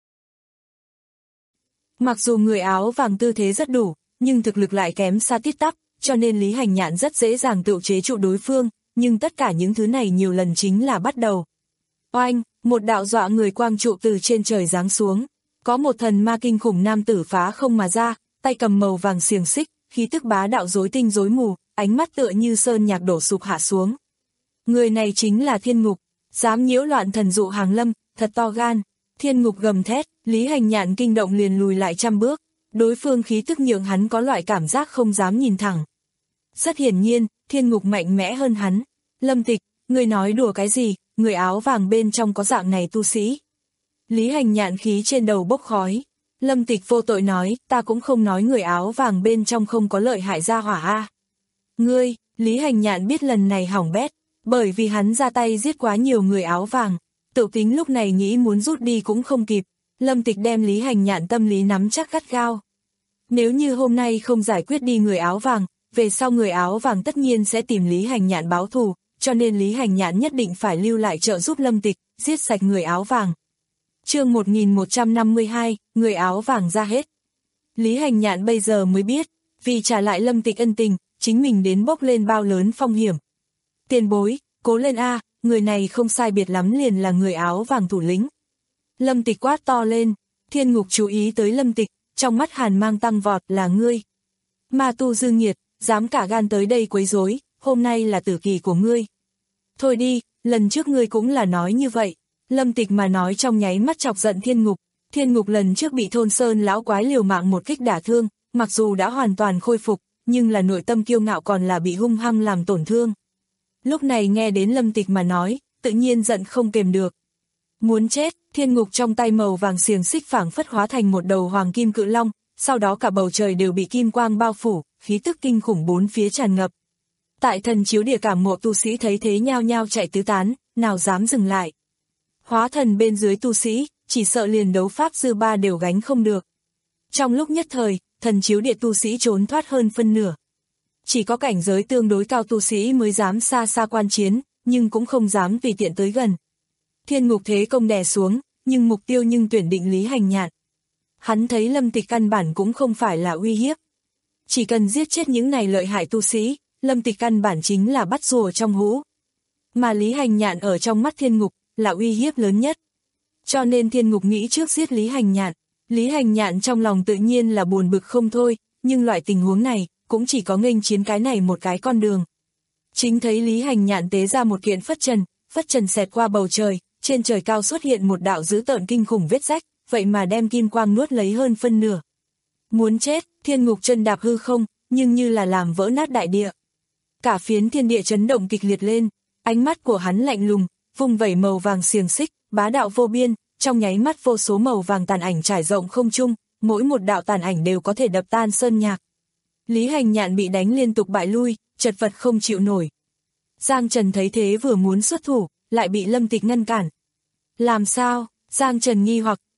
Mặc dù người áo vàng tư thế rất đủ, nhưng thực lực lại kém xa tít tắp, cho nên Lý Hành Nhạn rất dễ dàng tự chế trụ đối phương, nhưng tất cả những thứ này nhiều lần chính là bắt đầu. Oanh, một đạo dọa người quang trụ từ trên trời giáng xuống, có một thần ma kinh khủng nam tử phá không mà ra, tay cầm màu vàng xiềng xích, khí tức bá đạo rối tinh rối mù, ánh mắt tựa như sơn nhạc đổ sụp hạ xuống. Người này chính là Thiên Ngục, dám nhiễu loạn thần dụ hàng lâm, thật to gan. Thiên Ngục gầm thét, Lý Hành Nhạn kinh động liền lùi lại trăm bước, đối phương khí tức nhượng hắn có loại cảm giác không dám nhìn thẳng. Rất hiển nhiên, Thiên Ngục mạnh mẽ hơn hắn. Lâm Tịch, người nói đùa cái gì, người áo vàng bên trong có dạng này tu sĩ. Lý Hành Nhạn khí trên đầu bốc khói. Lâm Tịch vô tội nói, ta cũng không nói người áo vàng bên trong không có lợi hại gia hỏa a. Ngươi, Lý Hành Nhạn biết lần này hỏng bét, bởi vì hắn ra tay giết quá nhiều người áo vàng. Tự tính lúc này nghĩ muốn rút đi cũng không kịp, Lâm Tịch đem Lý Hành Nhạn tâm lý nắm chắc gắt gao. Nếu như hôm nay không giải quyết đi người áo vàng, về sau người áo vàng tất nhiên sẽ tìm Lý Hành Nhạn báo thù, cho nên Lý Hành Nhạn nhất định phải lưu lại trợ giúp Lâm Tịch, giết sạch người áo vàng. Chương một nghìn một trăm năm mươi hai, người áo vàng ra hết. Lý Hành Nhạn bây giờ mới biết, vì trả lại Lâm Tịch ân tình, chính mình đến bốc lên bao lớn phong hiểm. Tiền bối, cố lên a, người này không sai biệt lắm liền là người áo vàng thủ lĩnh. Lâm Tịch quát to lên, Thiên Ngục chú ý tới Lâm Tịch, trong mắt hàn mang tăng vọt, là ngươi. Ma tu dư nghiệt, dám cả gan tới đây quấy rối, hôm nay là tử kỳ của ngươi. Thôi đi, lần trước ngươi cũng là nói như vậy. Lâm Tịch mà nói trong nháy mắt chọc giận Thiên Ngục. Thiên Ngục lần trước bị thôn sơn lão quái liều mạng một kích đả thương, mặc dù đã hoàn toàn khôi phục, nhưng là nội tâm kiêu ngạo còn là bị hung hăng làm tổn thương. Lúc này nghe đến Lâm Tịch mà nói, tự nhiên giận không kềm được. Muốn chết, Thiên Ngục trong tay màu vàng xiềng xích phảng phất hóa thành một đầu hoàng kim cự long, sau đó cả bầu trời đều bị kim quang bao phủ, khí tức kinh khủng bốn phía tràn ngập. Tại thần chiếu địa cảm mộ tu sĩ thấy thế nhao nhao chạy tứ tán, nào dám dừng lại. Hóa thần bên dưới tu sĩ, chỉ sợ liền đấu pháp dư ba đều gánh không được. Trong lúc nhất thời, thần chiếu địa tu sĩ trốn thoát hơn phân nửa. Chỉ có cảnh giới tương đối cao tu sĩ mới dám xa xa quan chiến, nhưng cũng không dám tùy tiện tới gần. Thiên Ngục thế công đè xuống, nhưng mục tiêu nhưng tuyển định Lý Hành Nhạn. Hắn thấy Lâm Tịch căn bản cũng không phải là uy hiếp. Chỉ cần giết chết những này lợi hại tu sĩ, Lâm Tịch căn bản chính là bắt rùa trong hũ. Mà Lý Hành Nhạn ở trong mắt Thiên Ngục là uy hiếp lớn nhất. Cho nên Thiên Ngục nghĩ trước giết Lý Hành Nhạn. Lý Hành Nhạn trong lòng tự nhiên là buồn bực không thôi, nhưng loại tình huống này cũng chỉ có nghênh chiến cái này một cái con đường. Chính thấy Lý Hành Nhạn tế ra một kiện phất trần, phất trần xẹt qua bầu trời, trên trời cao xuất hiện một đạo dữ tợn kinh khủng vết rách, vậy mà đem kim quang nuốt lấy hơn phân nửa. Muốn chết, Thiên Ngục chân đạp hư không, nhưng như là làm vỡ nát đại địa. Cả phiến thiên địa chấn động kịch liệt lên, ánh mắt của hắn lạnh lùng, vung vẩy màu vàng xiềng xích, bá đạo vô biên, trong nháy mắt vô số màu vàng tàn ảnh trải rộng không trung, mỗi một đạo tàn ảnh đều có thể đập tan sơn nhạc. Lý Hành Nhạn bị đánh liên tục bại lui, chật vật không chịu nổi. Giang Trần thấy thế vừa muốn xuất thủ, lại bị Lâm Tịch ngăn cản. Làm sao? Giang Trần nghi hoặc,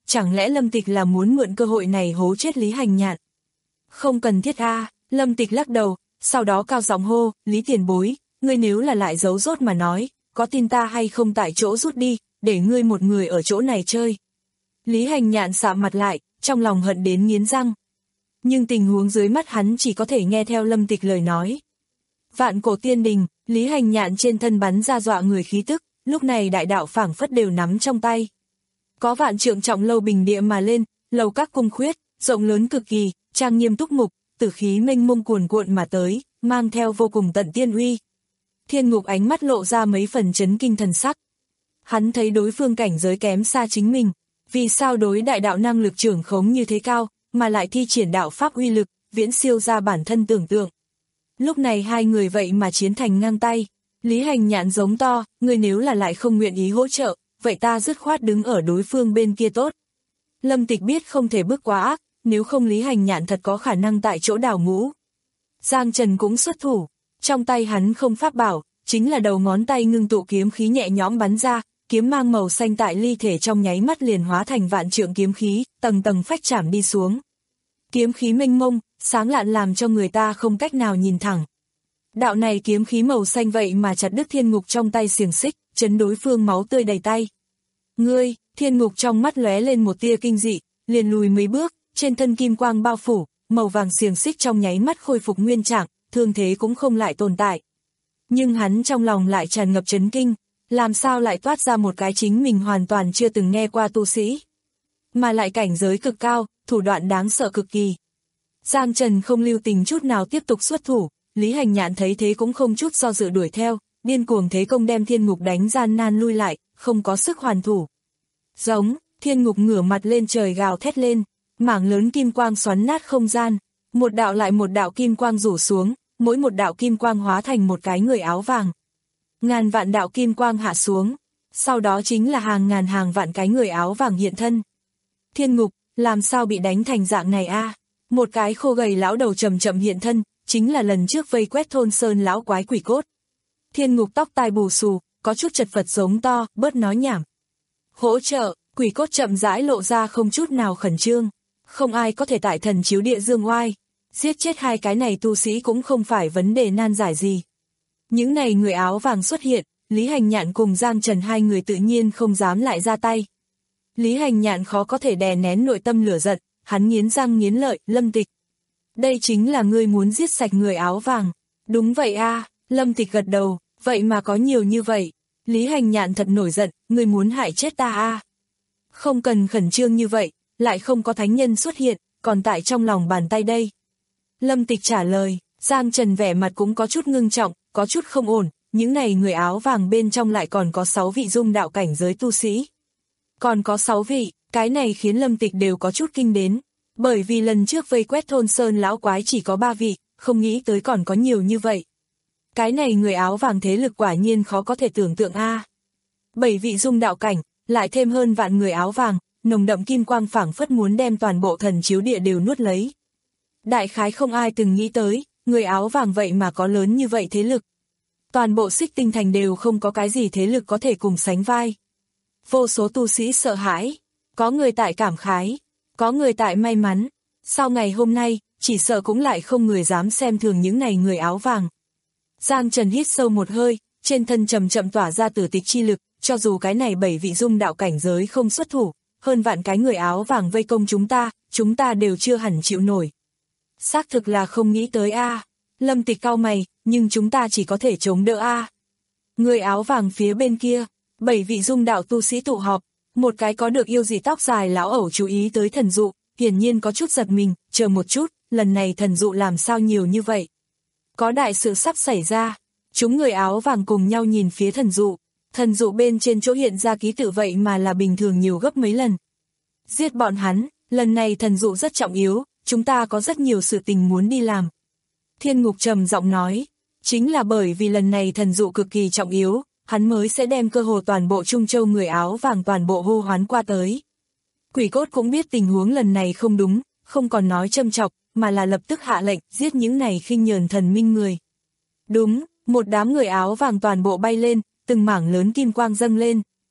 chẳng lẽ Lâm Tịch là muốn mượn cơ hội này hố chết Lý Hành Nhạn? Không cần thiết a, Lâm Tịch lắc đầu, sau đó cao giọng hô, Lý tiền bối, ngươi nếu là lại giấu rốt mà nói, có tin ta hay không tại chỗ rút đi, để ngươi một người ở chỗ này chơi. Lý Hành Nhạn sạm mặt lại, trong lòng hận đến nghiến răng. Nhưng tình huống dưới mắt hắn chỉ có thể nghe theo Lâm Tịch lời nói. Vạn cổ tiên đình, Lý Hành Nhạn trên thân bắn ra dọa người khí tức, lúc này đại đạo phảng phất đều nắm trong tay. Có vạn trượng trọng lâu bình địa mà lên, lầu các cung khuyết, rộng lớn cực kỳ, trang nghiêm túc mục, tử khí mênh mông cuồn cuộn mà tới, mang theo vô cùng tận tiên uy. Thiên Ngục ánh mắt lộ ra mấy phần chấn kinh thần sắc. Hắn thấy đối phương cảnh giới kém xa chính mình, vì sao đối đại đạo năng lực trưởng khống như thế cao, mà lại thi triển đạo pháp uy lực, viễn siêu ra bản thân tưởng tượng. Lúc này hai người vậy mà chiến thành ngang tay, Lý Hành Nhạn giống to, ngươi nếu là lại không nguyện ý hỗ trợ, vậy ta dứt khoát đứng ở đối phương bên kia tốt. Lâm Tịch biết không thể bước quá ác, nếu không Lý Hành Nhạn thật có khả năng tại chỗ đào ngũ. Giang Trần cũng xuất thủ, trong tay hắn không pháp bảo, chính là đầu ngón tay ngưng tụ kiếm khí nhẹ nhõm bắn ra, kiếm mang màu xanh tại ly thể trong nháy mắt liền hóa thành vạn trượng kiếm khí, tầng tầng phách chạm đi xuống. Kiếm khí mênh mông, sáng lạn làm cho người ta không cách nào nhìn thẳng. Đạo này kiếm khí màu xanh vậy mà chặt đứt Thiên Ngục trong tay xiềng xích, chấn đối phương máu tươi đầy tay. Ngươi, Thiên Ngục trong mắt lóe lên một tia kinh dị, liền lùi mấy bước, trên thân kim quang bao phủ, màu vàng xiềng xích trong nháy mắt khôi phục nguyên trạng, thương thế cũng không lại tồn tại. Nhưng hắn trong lòng lại tràn ngập chấn kinh, làm sao lại toát ra một cái chính mình hoàn toàn chưa từng nghe qua tu sĩ. Mà lại cảnh giới cực cao, thủ đoạn đáng sợ cực kỳ. Giang Trần không lưu tình chút nào tiếp tục xuất thủ, Lý Hành Nhạn thấy thế cũng không chút do dự đuổi theo, điên cuồng thế công đem Thiên Ngục đánh gian nan lui lại, không có sức hoàn thủ. Giống, Thiên Ngục ngửa mặt lên trời gào thét lên, mảng lớn kim quang xoắn nát không gian, một đạo lại một đạo kim quang rủ xuống, mỗi một đạo kim quang hóa thành một cái người áo vàng. Ngàn vạn đạo kim quang hạ xuống, sau đó chính là hàng ngàn hàng vạn cái người áo vàng hiện thân. Thiên Ngục, làm sao bị đánh thành dạng này a? Một cái khô gầy lão đầu chậm chậm hiện thân, chính là lần trước vây quét thôn sơn lão quái Quỷ Cốt. Thiên Ngục tóc tai bù xù, có chút chật vật giống to, bớt nói nhảm. Hỗ trợ, Quỷ Cốt chậm rãi lộ ra không chút nào khẩn trương, không ai có thể tại thần chiếu địa dương oai, giết chết hai cái này tu sĩ cũng không phải vấn đề nan giải gì. Những này người áo vàng xuất hiện, Lý Hành Nhạn cùng Giang Trần hai người tự nhiên không dám lại ra tay. Lý Hành Nhạn khó có thể đè nén nội tâm lửa giận, hắn nghiến răng nghiến lợi, Lâm Tịch. Đây chính là ngươi muốn giết sạch người áo vàng. Đúng vậy a, Lâm Tịch gật đầu, vậy mà có nhiều như vậy. Lý Hành Nhạn thật nổi giận, ngươi muốn hại chết ta a. Không cần khẩn trương như vậy, lại không có thánh nhân xuất hiện, còn tại trong lòng bàn tay đây. Lâm Tịch trả lời, Giang Trần vẻ mặt cũng có chút ngưng trọng, có chút không ổn, những này người áo vàng bên trong lại còn có sáu vị dung đạo cảnh giới tu sĩ. Còn có sáu vị, cái này khiến Lâm Tịch đều có chút kinh đến, bởi vì lần trước vây quét thôn sơn lão quái chỉ có ba vị, không nghĩ tới còn có nhiều như vậy. Cái này người áo vàng thế lực quả nhiên khó có thể tưởng tượng a. Bảy vị dung đạo cảnh, lại thêm hơn vạn người áo vàng, nồng đậm kim quang phảng phất muốn đem toàn bộ thần chiếu địa đều nuốt lấy. Đại khái không ai từng nghĩ tới, người áo vàng vậy mà có lớn như vậy thế lực. Toàn bộ Xích Tinh Thành đều không có cái gì thế lực có thể cùng sánh vai. Vô số tu sĩ sợ hãi, có người tại cảm khái, có người tại may mắn. Sau ngày hôm nay, chỉ sợ cũng lại không người dám xem thường những này người áo vàng. Giang Trần hít sâu một hơi, trên thân chậm chậm tỏa ra tử tịch chi lực, cho dù cái này bảy vị dung đạo cảnh giới không xuất thủ, hơn vạn cái người áo vàng vây công chúng ta, chúng ta đều chưa hẳn chịu nổi. Xác thực là không nghĩ tới a. Lâm Tịch cau mày, nhưng chúng ta chỉ có thể chống đỡ a. Người áo vàng phía bên kia, bảy vị dung đạo tu sĩ tụ họp, một cái có được yêu dị tóc dài lão ẩu chú ý tới thần dụ, hiển nhiên có chút giật mình, chờ một chút, lần này thần dụ làm sao nhiều như vậy? Có đại sự sắp xảy ra. Chúng người áo vàng cùng nhau nhìn phía thần dụ, thần dụ bên trên chỗ hiện ra ký tự vậy mà là bình thường nhiều gấp mấy lần. Giết bọn hắn, lần này thần dụ rất trọng yếu, chúng ta có rất nhiều sự tình muốn đi làm. Thiên Ngục trầm giọng nói, chính là bởi vì lần này thần dụ cực kỳ trọng yếu, hắn mới sẽ đem cơ hồ toàn bộ Trung Châu người áo vàng toàn bộ hô hoán qua tới. Quỷ Cốt cũng biết tình huống lần này không đúng, không còn nói châm chọc, mà là lập tức hạ lệnh giết những này khinh nhờn thần minh người. Đúng, một đám người áo vàng toàn bộ bay lên, từng mảng lớn kim quang dâng lên.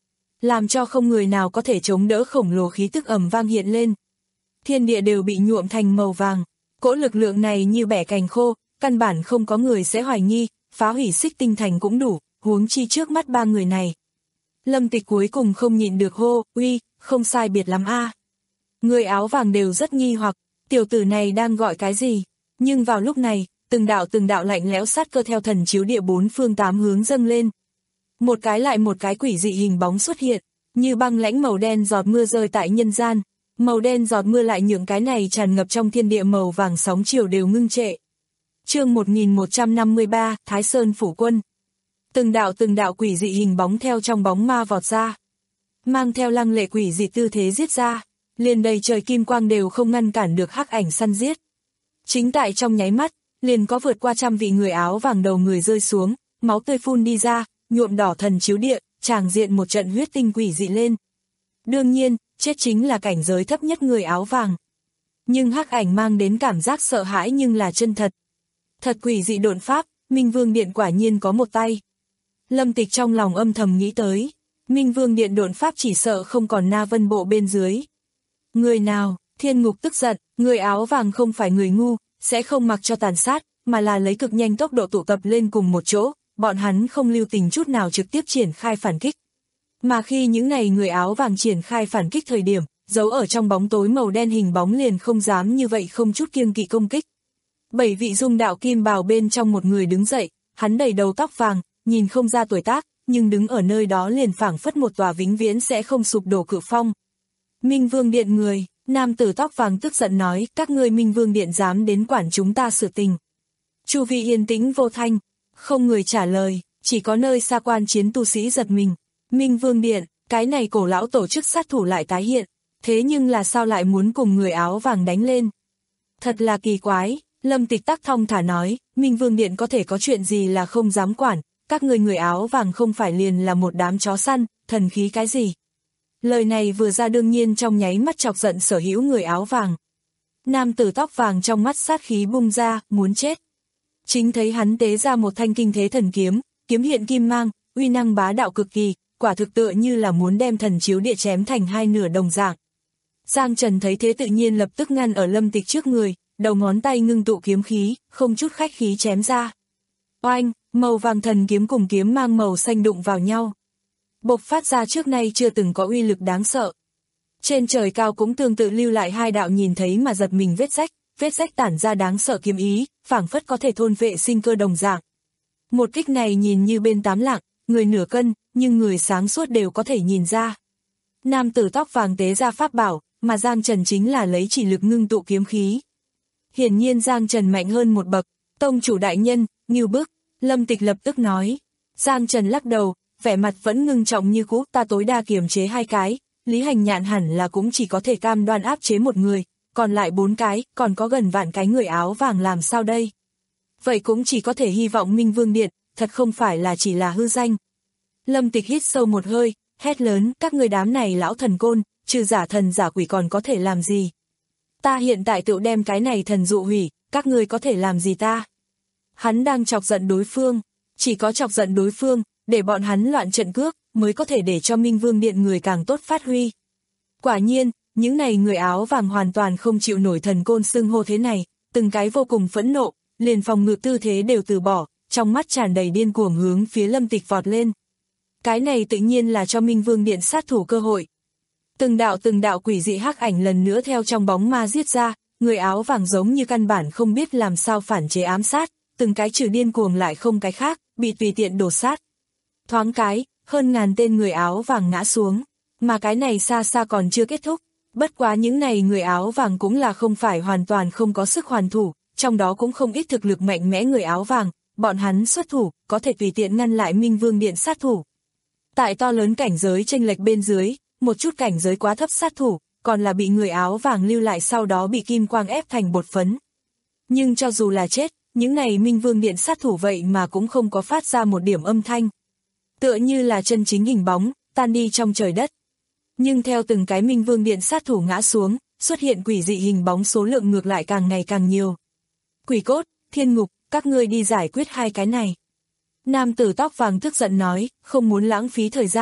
làm cho không người nào có thể chống đỡ khổng lồ khí tức ầm vang hiện lên. Thiên địa đều bị nhuộm thành màu vàng, cỗ lực lượng này như bẻ cành khô, căn bản không có người sẽ hoài nghi, phá hủy Xích Tinh Thành cũng đủ, huống chi trước mắt ba người này. Lâm Tịch cuối cùng không nhịn được hô, uy, không sai biệt lắm a. Người áo vàng đều rất nghi hoặc, tiểu tử này đang gọi cái gì, nhưng vào lúc này, từng đạo từng đạo lạnh lẽo sát cơ theo thần chiếu địa bốn phương tám hướng dâng lên. Một cái lại một cái quỷ dị hình bóng xuất hiện, như băng lãnh màu đen giọt mưa rơi tại nhân gian, màu đen giọt mưa lại nhượng cái này tràn ngập trong thiên địa màu vàng sóng chiều đều ngưng trệ. Chương một nghìn một trăm năm mươi ba, Thái Sơn phủ quân. Từng đạo từng đạo quỷ dị hình bóng theo trong bóng ma vọt ra, mang theo lăng lệ quỷ dị tư thế giết ra, liền đầy trời kim quang đều không ngăn cản được hắc ảnh săn giết. Chính tại trong nháy mắt, liền có vượt qua trăm vị người áo vàng đầu người rơi xuống, máu tươi phun đi ra, nhuộm đỏ thần chiếu địa, tràng diện một trận huyết tinh quỷ dị lên. Đương nhiên, chết chính là cảnh giới thấp nhất người áo vàng. Nhưng hắc ảnh mang đến cảm giác sợ hãi nhưng là chân thật. Thật quỷ dị độn pháp, Minh Vương Điện quả nhiên có một tay. Lâm Tịch trong lòng âm thầm nghĩ tới, Minh Vương Điện độn pháp chỉ sợ không còn Na Vân Bộ bên dưới. Người nào? Thiên Ngục tức giận, người áo vàng không phải người ngu, sẽ không mặc cho tàn sát, mà là lấy cực nhanh tốc độ tụ tập lên cùng một chỗ, bọn hắn không lưu tình chút nào trực tiếp triển khai phản kích. Mà khi những này người áo vàng triển khai phản kích thời điểm, giấu ở trong bóng tối màu đen hình bóng liền không dám như vậy không chút kiêng kỵ công kích. Bảy vị dung đạo kim bào bên trong một người đứng dậy, hắn đầy đầu tóc vàng, nhìn không ra tuổi tác, nhưng đứng ở nơi đó liền phảng phất một tòa vĩnh viễn sẽ không sụp đổ cự phong. Minh Vương Điện người, nam tử tóc vàng tức giận nói, các ngươi Minh Vương Điện dám đến quản chúng ta sự tình. Chu vi yên tĩnh vô thanh, không người trả lời, chỉ có nơi xa quan chiến tu sĩ giật mình. Minh Vương Điện, cái này cổ lão tổ chức sát thủ lại tái hiện, thế nhưng là sao lại muốn cùng người áo vàng đánh lên? Thật là kỳ quái, Lâm Tịch tắc thong thả nói, Minh Vương Điện có thể có chuyện gì là không dám quản, các người người áo vàng không phải liền là một đám chó săn, thần khí cái gì? Lời này vừa ra đương nhiên trong nháy mắt chọc giận sở hữu người áo vàng. Nam tử tóc vàng trong mắt sát khí bung ra, muốn chết. Chính thấy hắn tế ra một thanh kinh thế thần kiếm, kiếm hiện kim mang, uy năng bá đạo cực kỳ, quả thực tựa như là muốn đem thần chiếu địa chém thành hai nửa đồng dạng. Giang Trần thấy thế tự nhiên lập tức ngăn ở Lâm Tịch trước người, đầu ngón tay ngưng tụ kiếm khí, không chút khách khí chém ra. Oanh, màu vàng thần kiếm cùng kiếm mang màu xanh đụng vào nhau. Bộc phát ra trước nay chưa từng có uy lực đáng sợ. Trên trời cao cũng tương tự lưu lại hai đạo nhìn thấy mà giật mình vết rách, vết rách tản ra đáng sợ kiếm ý, phảng phất có thể thôn vệ sinh cơ đồng dạng. Một kích này nhìn như bên tám lạng, người nửa cân, nhưng người sáng suốt đều có thể nhìn ra. Nam tử tóc vàng tế ra pháp bảo, mà Giang Trần chính là lấy chỉ lực ngưng tụ kiếm khí. Hiển nhiên Giang Trần mạnh hơn một bậc, tông chủ đại nhân, ngưu bức, Lâm Tịch lập tức nói. Giang Trần lắc đầu, vẻ mặt vẫn ngưng trọng như cũ, ta tối đa kiềm chế hai cái, Lý Hành Nhạn hẳn là cũng chỉ có thể cam đoan áp chế một người, còn lại bốn cái, còn có gần vạn cái người áo vàng làm sao đây? Vậy cũng chỉ có thể hy vọng Minh Vương Điện, thật không phải là chỉ là hư danh. Lâm Tịch hít sâu một hơi, hét lớn, các người đám này lão thần côn, trừ giả thần giả quỷ còn có thể làm gì? Ta hiện tại tự đem cái này thần dụ hủy, các người có thể làm gì ta? Hắn đang chọc giận đối phương, chỉ có chọc giận đối phương, để bọn hắn loạn trận cước, mới có thể để cho Minh Vương Điện người càng tốt phát huy. Quả nhiên, những này người áo vàng hoàn toàn không chịu nổi thần côn xưng hô thế này, từng cái vô cùng phẫn nộ, liền phòng ngự tư thế đều từ bỏ, trong mắt tràn đầy điên cuồng hướng phía Lâm Tịch vọt lên. Cái này tự nhiên là cho Minh Vương Điện sát thủ cơ hội. Từng đạo từng đạo quỷ dị hắc ảnh lần nữa theo trong bóng ma giết ra, người áo vàng giống như căn bản không biết làm sao phản chế ám sát, từng cái trừ điên cuồng lại không cái khác, bị tùy tiện đổ sát. Thoáng cái, hơn ngàn tên người áo vàng ngã xuống, mà cái này xa xa còn chưa kết thúc, bất quá những này người áo vàng cũng là không phải hoàn toàn không có sức hoàn thủ, trong đó cũng không ít thực lực mạnh mẽ người áo vàng, bọn hắn xuất thủ, có thể tùy tiện ngăn lại Minh Vương Điện sát thủ. Tại to lớn cảnh giới chênh lệch bên dưới, một chút cảnh giới quá thấp sát thủ, còn là bị người áo vàng lưu lại sau đó bị kim quang ép thành bột phấn. Nhưng cho dù là chết, những này Minh Vương Điện sát thủ vậy mà cũng không có phát ra một điểm âm thanh. Tựa như là chân chính hình bóng, tan đi trong trời đất. Nhưng theo từng cái Minh Vương Điện sát thủ ngã xuống, xuất hiện quỷ dị hình bóng số lượng ngược lại càng ngày càng nhiều. Quỷ cốt, thiên ngục, các ngươi đi giải quyết hai cái này. Nam tử tóc vàng tức giận nói, không muốn lãng phí thời gian,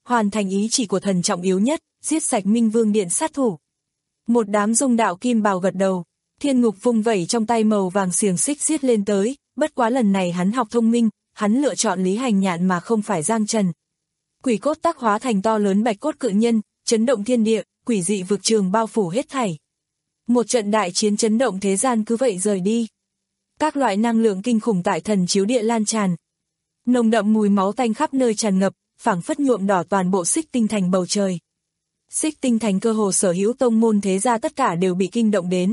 hoàn thành ý chỉ của thần trọng yếu nhất, giết sạch Minh Vương Điện sát thủ. Một đám dung đạo kim bào gật đầu, Thiên Ngục vung vẩy trong tay màu vàng xiềng xích giết lên tới, bất quá lần này hắn học thông minh, hắn lựa chọn Lý Hành Nhạn mà không phải Giang Trần. Quỷ cốt tác hóa thành to lớn bạch cốt cự nhân, chấn động thiên địa, quỷ dị vực trường bao phủ hết thảy. Một trận đại chiến chấn động thế gian cứ vậy rời đi. Các loại năng lượng kinh khủng tại thần chiếu địa lan tràn. Nồng đậm mùi máu tanh khắp nơi tràn ngập, phảng phất nhuộm đỏ toàn bộ Xích Tinh Thành bầu trời. Xích Tinh Thành cơ hồ sở hữu tông môn thế gia tất cả đều bị kinh động đến.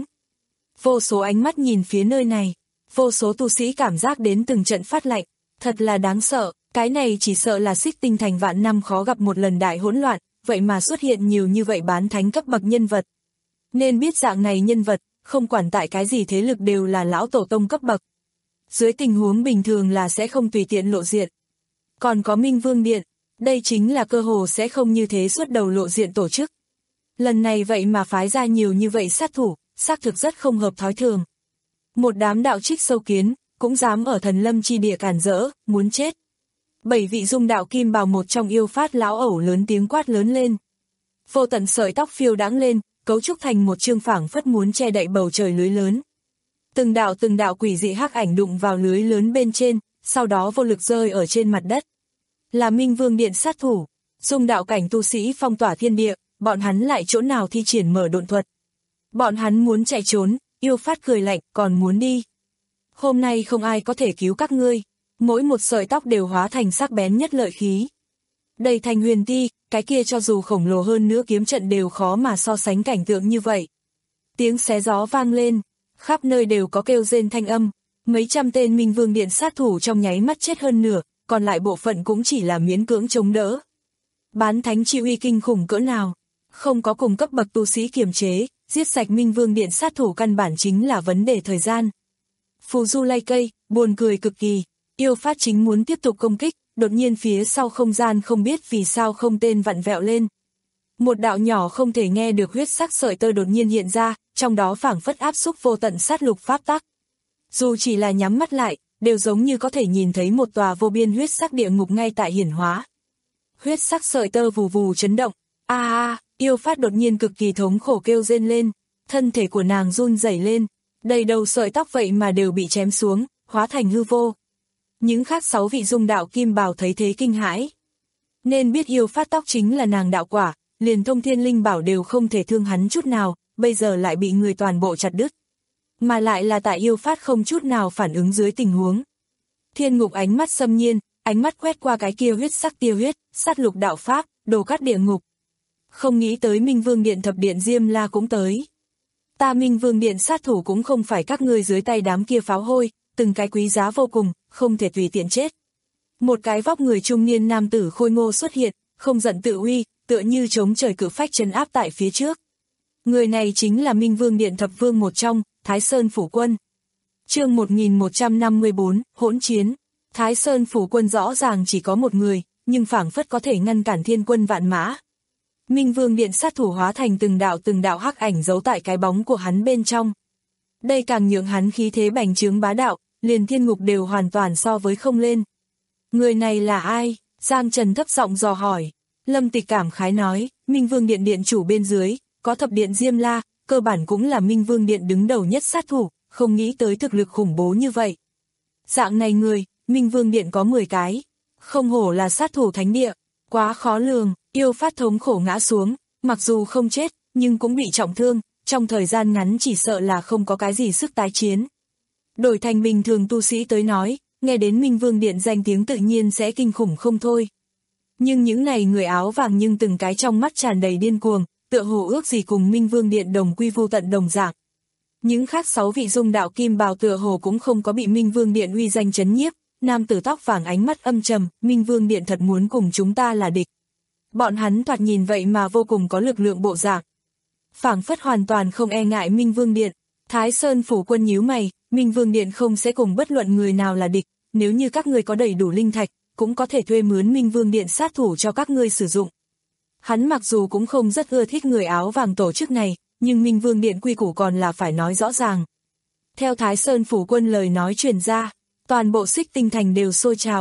Vô số ánh mắt nhìn phía nơi này, vô số tu sĩ cảm giác đến từng trận phát lạnh, thật là đáng sợ, cái này chỉ sợ là Xích Tinh Thành vạn năm khó gặp một lần đại hỗn loạn, vậy mà xuất hiện nhiều như vậy bán thánh cấp bậc nhân vật. Nên biết dạng này nhân vật, không quản tại cái gì thế lực đều là lão tổ tông cấp bậc. Dưới tình huống bình thường là sẽ không tùy tiện lộ diện. Còn có Minh Vương Điện, đây chính là cơ hồ sẽ không như thế xuất đầu lộ diện tổ chức. Lần này vậy mà phái ra nhiều như vậy sát thủ, xác thực rất không hợp thói thường. Một đám đạo trích sâu kiến, cũng dám ở thần lâm chi địa cản rỡ, muốn chết. Bảy vị dung đạo kim bào một trong yêu phát lão ẩu lớn tiếng quát lớn lên. Vô tận sợi tóc phiêu đãng lên, cấu trúc thành một chương phảng phất muốn che đậy bầu trời lưới lớn. Từng đạo từng đạo quỷ dị hắc ảnh đụng vào lưới lớn bên trên, sau đó vô lực rơi ở trên mặt đất. Là Minh Vương Điện sát thủ, dung đạo cảnh tu sĩ phong tỏa thiên địa, bọn hắn lại chỗ nào thi triển mở độn thuật. Bọn hắn muốn chạy trốn, yêu phát cười lạnh, còn muốn đi. Hôm nay không ai có thể cứu các ngươi, mỗi một sợi tóc đều hóa thành sắc bén nhất lợi khí. Đầy thành huyền ti, cái kia cho dù khổng lồ hơn nữa kiếm trận đều khó mà so sánh cảnh tượng như vậy. Tiếng xé gió vang lên, khắp nơi đều có kêu rên thanh âm, mấy trăm tên Minh Vương Điện sát thủ trong nháy mắt chết hơn nửa, còn lại bộ phận cũng chỉ là miễn cưỡng chống đỡ. Bán thánh chi uy kinh khủng cỡ nào, không có cùng cấp bậc tu sĩ kiềm chế, giết sạch Minh Vương Điện sát thủ căn bản chính là vấn đề thời gian. Phù du lay cây, buồn cười cực kỳ, yêu phát chính muốn tiếp tục công kích, đột nhiên phía sau không gian không biết vì sao không tên vặn vẹo lên. Một đạo nhỏ không thể nghe được huyết sắc sợi tơ đột nhiên hiện ra, trong đó phảng phất áp xúc vô tận sát lục pháp tắc. Dù chỉ là nhắm mắt lại, đều giống như có thể nhìn thấy một tòa vô biên huyết sắc địa ngục ngay tại hiển hóa. Huyết sắc sợi tơ vù vù chấn động, a a, yêu phát đột nhiên cực kỳ thống khổ kêu rên lên, thân thể của nàng run rẩy lên, đầy đầu sợi tóc vậy mà đều bị chém xuống, hóa thành hư vô. Những khác sáu vị dung đạo kim bào thấy thế kinh hãi. Nên biết yêu phát tóc chính là nàng đạo quả, liền thông thiên linh bảo đều không thể thương hắn chút nào, bây giờ lại bị người toàn bộ chặt đứt. Mà lại là tại yêu phát không chút nào phản ứng dưới tình huống. Thiên Ngục ánh mắt xâm nhiên, ánh mắt quét qua cái kia huyết sắc tia huyết, sát lục đạo pháp, đồ cắt địa ngục. Không nghĩ tới Minh Vương Điện thập điện Diêm La cũng tới. Ta Minh Vương Điện sát thủ cũng không phải các ngươi dưới tay đám kia pháo hôi, từng cái quý giá vô cùng, không thể tùy tiện chết. Một cái vóc người trung niên nam tử khôi ngô xuất hiện, không giận tự uy, tựa như chống trời cự phách trấn áp tại phía trước. Người này chính là Minh Vương Điện thập vương một trong, Thái Sơn Phủ Quân. Chương một nghìn một trăm năm mươi bốn, hỗn chiến. Thái Sơn Phủ Quân rõ ràng chỉ có một người, nhưng phảng phất có thể ngăn cản thiên quân vạn mã. Minh Vương Điện sát thủ hóa thành từng đạo từng đạo hắc ảnh giấu tại cái bóng của hắn bên trong. Đây càng nhượng hắn khí thế bành trướng bá đạo, liền thiên ngục đều hoàn toàn so với không lên. Người này là ai? Giang Trần thấp giọng dò hỏi. Lâm Tịch cảm khái nói, Minh Vương Điện điện chủ bên dưới, có thập điện Diêm La, cơ bản cũng là Minh Vương Điện đứng đầu nhất sát thủ, không nghĩ tới thực lực khủng bố như vậy. Dạng này người, Minh Vương Điện có mười cái, không hổ là sát thủ thánh địa, quá khó lường, yêu phát thống khổ ngã xuống, mặc dù không chết, nhưng cũng bị trọng thương, trong thời gian ngắn chỉ sợ là không có cái gì sức tái chiến. Đổi thành bình thường tu sĩ tới nói, nghe đến Minh Vương Điện danh tiếng tự nhiên sẽ kinh khủng không thôi. Nhưng những này người áo vàng nhưng từng cái trong mắt tràn đầy điên cuồng, tựa hồ ước gì cùng Minh Vương Điện đồng quy vô tận đồng dạng. Những khác sáu vị dung đạo kim bào tựa hồ cũng không có bị Minh Vương Điện uy danh chấn nhiếp, nam tử tóc vàng ánh mắt âm trầm, Minh Vương Điện thật muốn cùng chúng ta là địch. Bọn hắn thoạt nhìn vậy mà vô cùng có lực lượng bộ dạng. Phảng phất hoàn toàn không e ngại Minh Vương Điện. Thái Sơn Phủ Quân nhíu mày, Minh Vương Điện không sẽ cùng bất luận người nào là địch, nếu như các ngươi có đầy đủ linh thạch, cũng có thể thuê mướn Minh Vương Điện sát thủ cho các ngươi sử dụng. Hắn mặc dù cũng không rất ưa thích người áo vàng tổ chức này, nhưng Minh Vương Điện quy củ còn là phải nói rõ ràng. Theo Thái Sơn Phủ Quân lời nói truyền ra, toàn bộ Xích Tinh Thành đều sôi trào.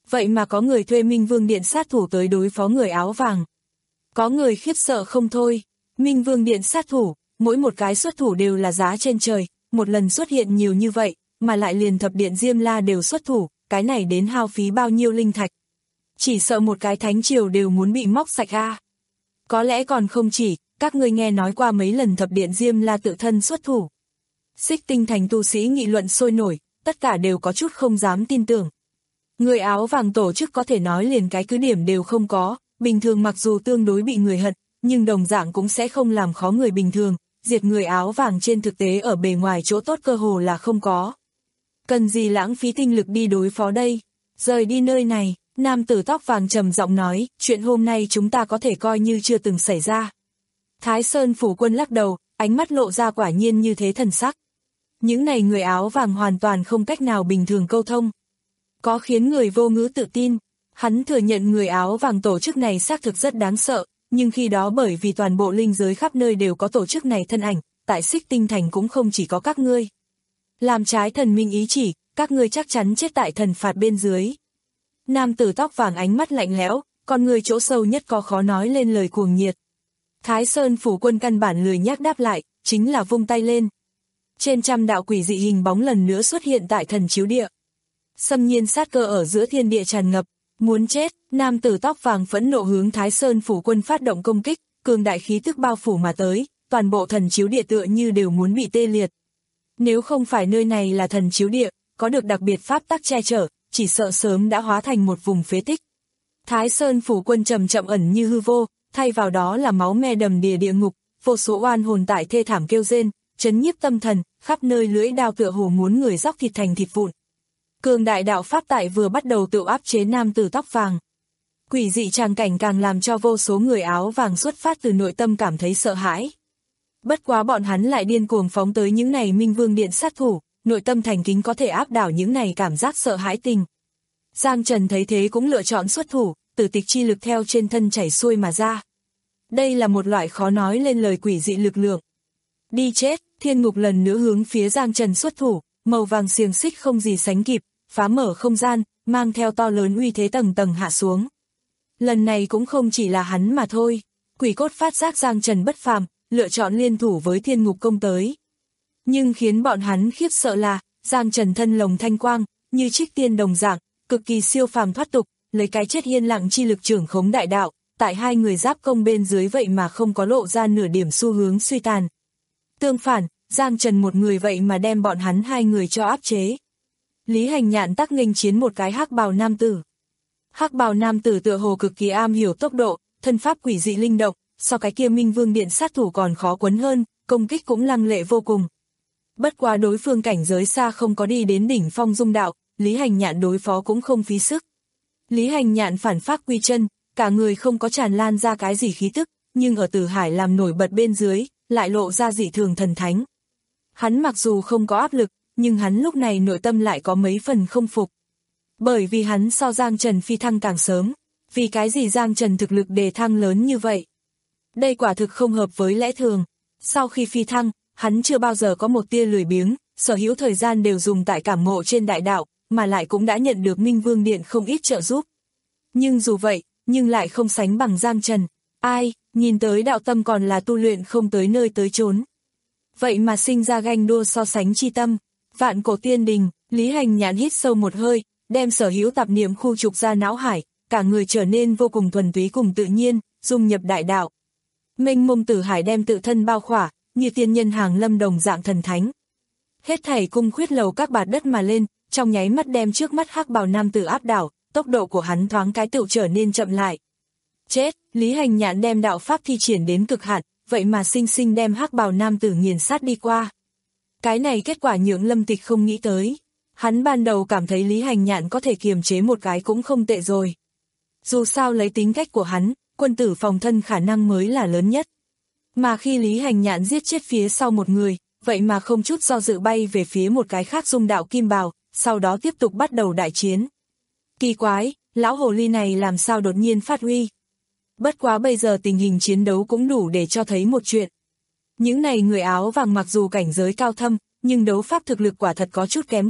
vậy mà có người thuê Minh Vương Điện sát thủ tới đối phó người áo vàng. Có người khiếp sợ không thôi, Minh Vương Điện sát thủ, mỗi một cái xuất thủ đều là giá trên trời, một lần xuất hiện nhiều như vậy, mà lại liền thập điện Diêm La đều xuất thủ, cái này đến hao phí bao nhiêu linh thạch. Chỉ sợ một cái thánh triều đều muốn bị móc sạch a. À. Có lẽ còn không chỉ, các ngươi nghe nói qua mấy lần thập điện Diêm La tự thân xuất thủ. Xích Tinh Thành tu sĩ nghị luận sôi nổi, tất cả đều có chút không dám tin tưởng. Người áo vàng tổ chức có thể nói liền cái cứ điểm đều không có, bình thường mặc dù tương đối bị người hận, nhưng đồng dạng cũng sẽ không làm khó người bình thường, diệt người áo vàng trên thực tế ở bề ngoài chỗ tốt cơ hồ là không có. Cần gì lãng phí tinh lực đi đối phó đây, rời đi nơi này, nam tử tóc vàng trầm giọng nói, chuyện hôm nay chúng ta có thể coi như chưa từng xảy ra. Thái Sơn phủ quân lắc đầu, ánh mắt lộ ra quả nhiên như thế thần sắc. Những này người áo vàng hoàn toàn không cách nào bình thường câu thông. Có khiến người vô ngữ tự tin, hắn thừa nhận người áo vàng tổ chức này xác thực rất đáng sợ, nhưng khi đó bởi vì toàn bộ linh giới khắp nơi đều có tổ chức này thân ảnh, tại Xích Tinh Thành cũng không chỉ có các ngươi. Làm trái thần minh ý chỉ, các ngươi chắc chắn chết tại thần phạt bên dưới. Nam tử tóc vàng ánh mắt lạnh lẽo, con người chỗ sâu nhất có khó nói lên lời cuồng nhiệt. Thái Sơn phủ quân căn bản lười nhác đáp lại, chính là vung tay lên. Trên trăm đạo quỷ dị hình bóng lần nữa xuất hiện tại thần chiếu địa. Xâm nhiên sát cơ ở giữa thiên địa tràn ngập, muốn chết, nam tử tóc vàng phẫn nộ hướng Thái Sơn phủ quân phát động công kích, cường đại khí tức bao phủ mà tới, toàn bộ thần chiếu địa tựa như đều muốn bị tê liệt. Nếu không phải nơi này là thần chiếu địa, có được đặc biệt pháp tắc che chở, chỉ sợ sớm đã hóa thành một vùng phế tích. Thái Sơn phủ quân chậm chậm ẩn như hư vô, thay vào đó là máu me đầm đìa địa ngục, vô số oan hồn tại thê thảm kêu rên, chấn nhiếp tâm thần, khắp nơi lưỡi đao tựa hồ muốn người róc thịt thành thịt vụn. Cường đại đạo pháp tại vừa bắt đầu tự áp chế nam tử tóc vàng. Quỷ dị tràng cảnh càng làm cho vô số người áo vàng xuất phát từ nội tâm cảm thấy sợ hãi. Bất quá bọn hắn lại điên cuồng phóng tới những này Minh Vương Điện sát thủ, nội tâm thành kính có thể áp đảo những này cảm giác sợ hãi tình. Giang Trần thấy thế cũng lựa chọn xuất thủ, tử tịch chi lực theo trên thân chảy xuôi mà ra. Đây là một loại khó nói lên lời quỷ dị lực lượng. Đi chết, thiên ngục lần nữa hướng phía Giang Trần xuất thủ, màu vàng xiềng xích không gì sánh kịp, phá mở không gian, mang theo to lớn uy thế tầng tầng hạ xuống. Lần này cũng không chỉ là hắn mà thôi, quỷ cốt phát giác Giang Trần bất phàm, lựa chọn liên thủ với thiên ngục công tới. Nhưng khiến bọn hắn khiếp sợ là, Giang Trần thân lồng thanh quang, như trích tiên đồng dạng, cực kỳ siêu phàm thoát tục, lấy cái chết yên lặng chi lực trưởng khống đại đạo, tại hai người giáp công bên dưới vậy mà không có lộ ra nửa điểm xu hướng suy tàn. Tương phản, Giang Trần một người vậy mà đem bọn hắn hai người cho áp chế. Lý Hành Nhạn tắc nghênh chiến một cái hắc bào nam tử. Hắc bào nam tử tựa hồ cực kỳ am hiểu tốc độ, thân pháp quỷ dị linh động, so cái kia Minh Vương Điện sát thủ còn khó quấn hơn, công kích cũng lăng lệ vô cùng. Bất quá đối phương cảnh giới xa không có đi đến đỉnh phong dung đạo, Lý Hành Nhạn đối phó cũng không phí sức. Lý Hành Nhạn phản pháp quy chân, cả người không có tràn lan ra cái gì khí tức, nhưng ở Tử Hải làm nổi bật bên dưới, lại lộ ra dị thường thần thánh. Hắn mặc dù không có áp lực, nhưng hắn lúc này nội tâm lại có mấy phần không phục. Bởi vì hắn so Giang Trần phi thăng càng sớm, vì cái gì Giang Trần thực lực đề thăng lớn như vậy? Đây quả thực không hợp với lẽ thường. Sau khi phi thăng, hắn chưa bao giờ có một tia lười biếng, sở hữu thời gian đều dùng tại cảm ngộ trên đại đạo, mà lại cũng đã nhận được Minh Vương Điện không ít trợ giúp. Nhưng dù vậy, nhưng lại không sánh bằng Giang Trần. Ai, nhìn tới đạo tâm còn là tu luyện không tới nơi tới chốn. Vậy mà sinh ra ganh đua so sánh chi tâm. Vạn cổ tiên đình, Lý Hành Nhạn hít sâu một hơi, đem sở hữu tạp niệm khu trục ra não hải, cả người trở nên vô cùng thuần túy cùng tự nhiên, dung nhập đại đạo. Mênh mông Tử Hải đem tự thân bao khỏa, như tiên nhân hàng lâm đồng dạng thần thánh. Hết thảy cung khuyết lầu các bạt đất mà lên, trong nháy mắt đem trước mắt hắc bào nam tử áp đảo, tốc độ của hắn thoáng cái tựu trở nên chậm lại. Chết, Lý Hành Nhạn đem đạo pháp thi triển đến cực hạn, vậy mà sinh sinh đem hắc bào nam tử nghiền sát đi qua. Cái này kết quả nhượng Lâm Tịch không nghĩ tới. Hắn ban đầu cảm thấy Lý Hành Nhạn có thể kiềm chế một cái cũng không tệ rồi. Dù sao lấy tính cách của hắn, quân tử phòng thân khả năng mới là lớn nhất. Mà khi Lý Hành Nhạn giết chết phía sau một người, vậy mà không chút do dự bay về phía một cái khác dung đạo kim bào, sau đó tiếp tục bắt đầu đại chiến. Kỳ quái, lão hồ ly này làm sao đột nhiên phát huy. Bất quá bây giờ tình hình chiến đấu cũng đủ để cho thấy một chuyện. Những này người áo vàng mặc dù cảnh giới cao thâm, nhưng đấu pháp thực lực quả thật có chút kém cỏi,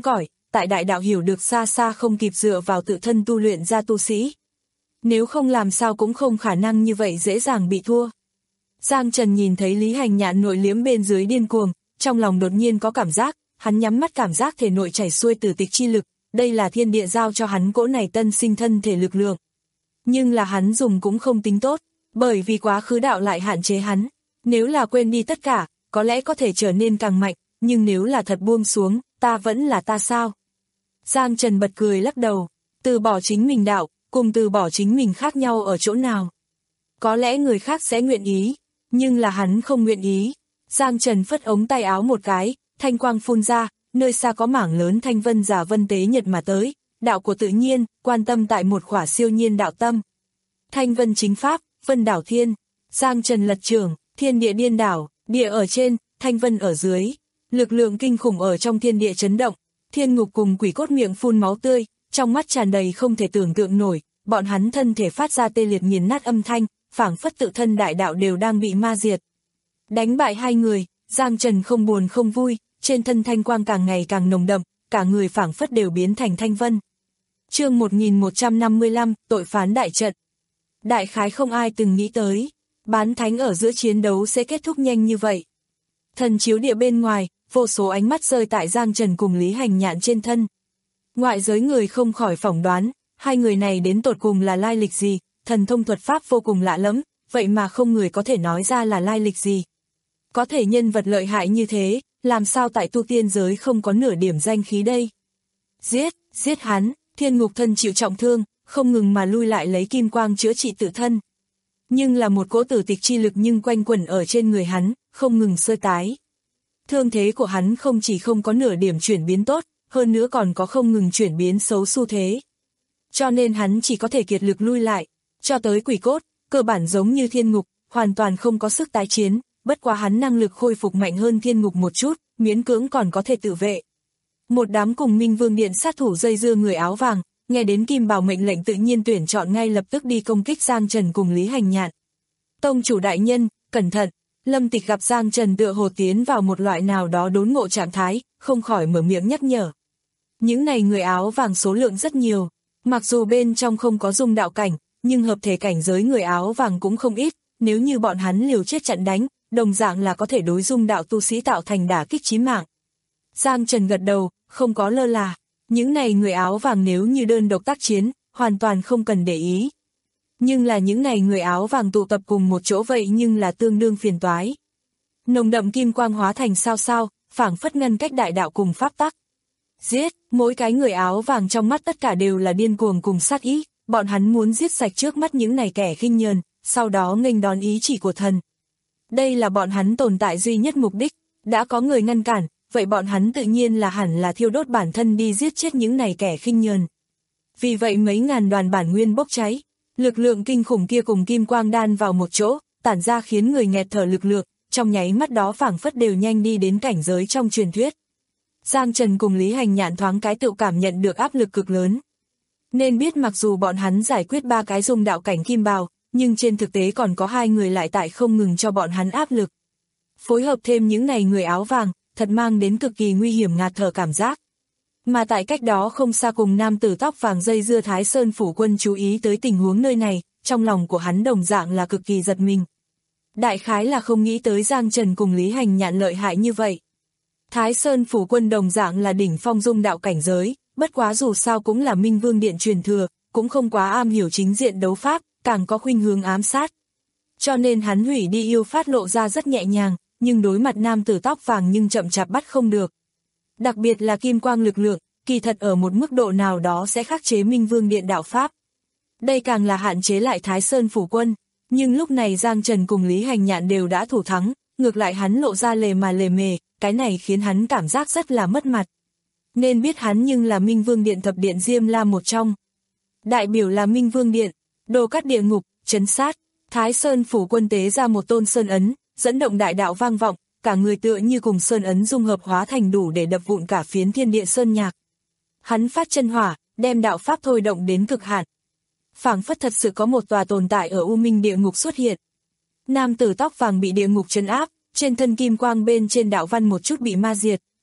tại đại đạo hiểu được xa xa không kịp dựa vào tự thân tu luyện ra tu sĩ. Nếu không làm sao cũng không khả năng như vậy dễ dàng bị thua. Giang Trần nhìn thấy Lý Hành Nhạn nội liếm bên dưới điên cuồng, trong lòng đột nhiên có cảm giác, hắn nhắm mắt cảm giác thể nội chảy xuôi tử tịch chi lực, đây là thiên địa giao cho hắn cỗ này tân sinh thân thể lực lượng. Nhưng là hắn dùng cũng không tính tốt, bởi vì quá khứ đạo lại hạn chế hắn. Nếu là quên đi tất cả, có lẽ có thể trở nên càng mạnh, nhưng nếu là thật buông xuống, ta vẫn là ta sao? Giang Trần bật cười lắc đầu, từ bỏ chính mình đạo, cùng từ bỏ chính mình khác nhau ở chỗ nào? Có lẽ người khác sẽ nguyện ý, nhưng là hắn không nguyện ý. Giang Trần phất ống tay áo một cái, thanh quang phun ra, nơi xa có mảng lớn thanh vân giả vân tế nhật mà tới, đạo của tự nhiên, quan tâm tại một khỏa siêu nhiên đạo tâm. Thanh vân chính pháp, vân đảo thiên, Giang Trần lật trường, thiên địa điên đảo, địa ở trên, thanh vân ở dưới, lực lượng kinh khủng ở trong thiên địa chấn động, thiên ngục cùng quỷ cốt miệng phun máu tươi, trong mắt tràn đầy không thể tưởng tượng nổi, bọn hắn thân thể phát ra tê liệt nghiền nát âm thanh, phảng phất tự thân đại đạo đều đang bị ma diệt. Đánh bại hai người, Giang Trần không buồn không vui, trên thân thanh quang càng ngày càng nồng đậm, cả người phảng phất đều biến thành thanh vân. Chương một nghìn một trăm năm mươi lăm, tội phán đại trận. Đại khái không ai từng nghĩ tới, bán thánh ở giữa chiến đấu sẽ kết thúc nhanh như vậy. Thần chiếu địa bên ngoài, vô số ánh mắt rơi tại Giang Trần cùng Lý Hành Nhạn trên thân. Ngoại giới người không khỏi phỏng đoán, hai người này đến tột cùng là lai lịch gì, thần thông thuật pháp vô cùng lạ lẫm, vậy mà không người có thể nói ra là lai lịch gì. Có thể nhân vật lợi hại như thế, làm sao tại tu tiên giới không có nửa điểm danh khí đây? Giết, giết hắn, thiên ngục thân chịu trọng thương, không ngừng mà lui lại lấy kim quang chữa trị tự thân. Nhưng là một cỗ tử tịch chi lực nhưng quanh quẩn ở trên người hắn, không ngừng sơ tái. Thương thế của hắn không chỉ không có nửa điểm chuyển biến tốt, hơn nữa còn có không ngừng chuyển biến xấu xu thế. Cho nên hắn chỉ có thể kiệt lực lui lại, cho tới quỷ cốt, cơ bản giống như thiên ngục, hoàn toàn không có sức tái chiến, bất quá hắn năng lực khôi phục mạnh hơn thiên ngục một chút, miễn cưỡng còn có thể tự vệ. Một đám cùng Minh Vương Điện sát thủ dây dưa người áo vàng, nghe đến Kim Bảo mệnh lệnh tự nhiên tuyển chọn ngay lập tức đi công kích Giang Trần cùng Lý Hành Nhạn. Tông chủ đại nhân, cẩn thận, Lâm Tịch gặp Giang Trần tựa hồ tiến vào một loại nào đó đốn ngộ trạng thái, không khỏi mở miệng nhắc nhở. Những này người áo vàng số lượng rất nhiều, mặc dù bên trong không có dung đạo cảnh, nhưng hợp thể cảnh giới người áo vàng cũng không ít, nếu như bọn hắn liều chết chặn đánh, đồng dạng là có thể đối dung đạo tu sĩ tạo thành đả kích chí mạng. Giang Trần gật đầu, không có lơ là, những này người áo vàng nếu như đơn độc tác chiến, hoàn toàn không cần để ý. Nhưng là những này người áo vàng tụ tập cùng một chỗ vậy nhưng là tương đương phiền toái. Nồng đậm kim quang hóa thành sao sao, phảng phất ngăn cách đại đạo cùng pháp tắc. Giết, mỗi cái người áo vàng trong mắt tất cả đều là điên cuồng cùng sát ý, bọn hắn muốn giết sạch trước mắt những này kẻ khinh nhờn, sau đó nghênh đón ý chỉ của thần. Đây là bọn hắn tồn tại duy nhất mục đích, đã có người ngăn cản, vậy bọn hắn tự nhiên là hẳn là thiêu đốt bản thân đi giết chết những này kẻ khinh nhờn. Vì vậy mấy ngàn đoàn bản nguyên bốc cháy, lực lượng kinh khủng kia cùng kim quang đan vào một chỗ, tản ra khiến người nghẹt thở lực lượng, trong nháy mắt đó phảng phất đều nhanh đi đến cảnh giới trong truyền thuyết. Giang Trần cùng Lý Hành Nhạn thoáng cái tự cảm nhận được áp lực cực lớn. Nên biết mặc dù bọn hắn giải quyết ba cái dung đạo cảnh kim bào, nhưng trên thực tế còn có hai người lại tại không ngừng cho bọn hắn áp lực. Phối hợp thêm những này người áo vàng, thật mang đến cực kỳ nguy hiểm ngạt thở cảm giác. Mà tại cách đó không xa cùng nam tử tóc vàng dây dưa Thái Sơn phủ quân chú ý tới tình huống nơi này, trong lòng của hắn đồng dạng là cực kỳ giật mình. Đại khái là không nghĩ tới Giang Trần cùng Lý Hành Nhạn lợi hại như vậy. Thái Sơn phủ quân đồng dạng là đỉnh phong dung đạo cảnh giới, bất quá dù sao cũng là Minh Vương Điện truyền thừa, cũng không quá am hiểu chính diện đấu pháp, càng có khuynh hướng ám sát. Cho nên hắn hủy đi yêu phát lộ ra rất nhẹ nhàng, nhưng đối mặt nam tử tóc vàng nhưng chậm chạp bắt không được. Đặc biệt là kim quang lực lượng, kỳ thật ở một mức độ nào đó sẽ khắc chế Minh Vương Điện đạo pháp. Đây càng là hạn chế lại Thái Sơn phủ quân, nhưng lúc này Giang Trần cùng Lý Hành Nhạn đều đã thủ thắng, ngược lại hắn lộ ra lề mà lề mề, cái này khiến hắn cảm giác rất là mất mặt. Nên biết hắn nhưng là Minh Vương Điện thập điện Diêm La một trong. Đại biểu là Minh Vương Điện, đồ cắt địa ngục, trấn sát, Thái Sơn phủ quân tế ra một tôn sơn ấn, dẫn động đại đạo vang vọng, cả người tựa như cùng sơn ấn dung hợp hóa thành đủ để đập vụn cả phiến thiên địa sơn nhạc. Hắn phát chân hỏa, đem đạo pháp thôi động đến cực hạn. Phảng phất thật sự có một tòa tồn tại ở U Minh địa ngục xuất hiện. Nam tử tóc vàng bị địa ngục trấn áp, trên thân kim quang bên trên đạo văn một chút bị ma diệt,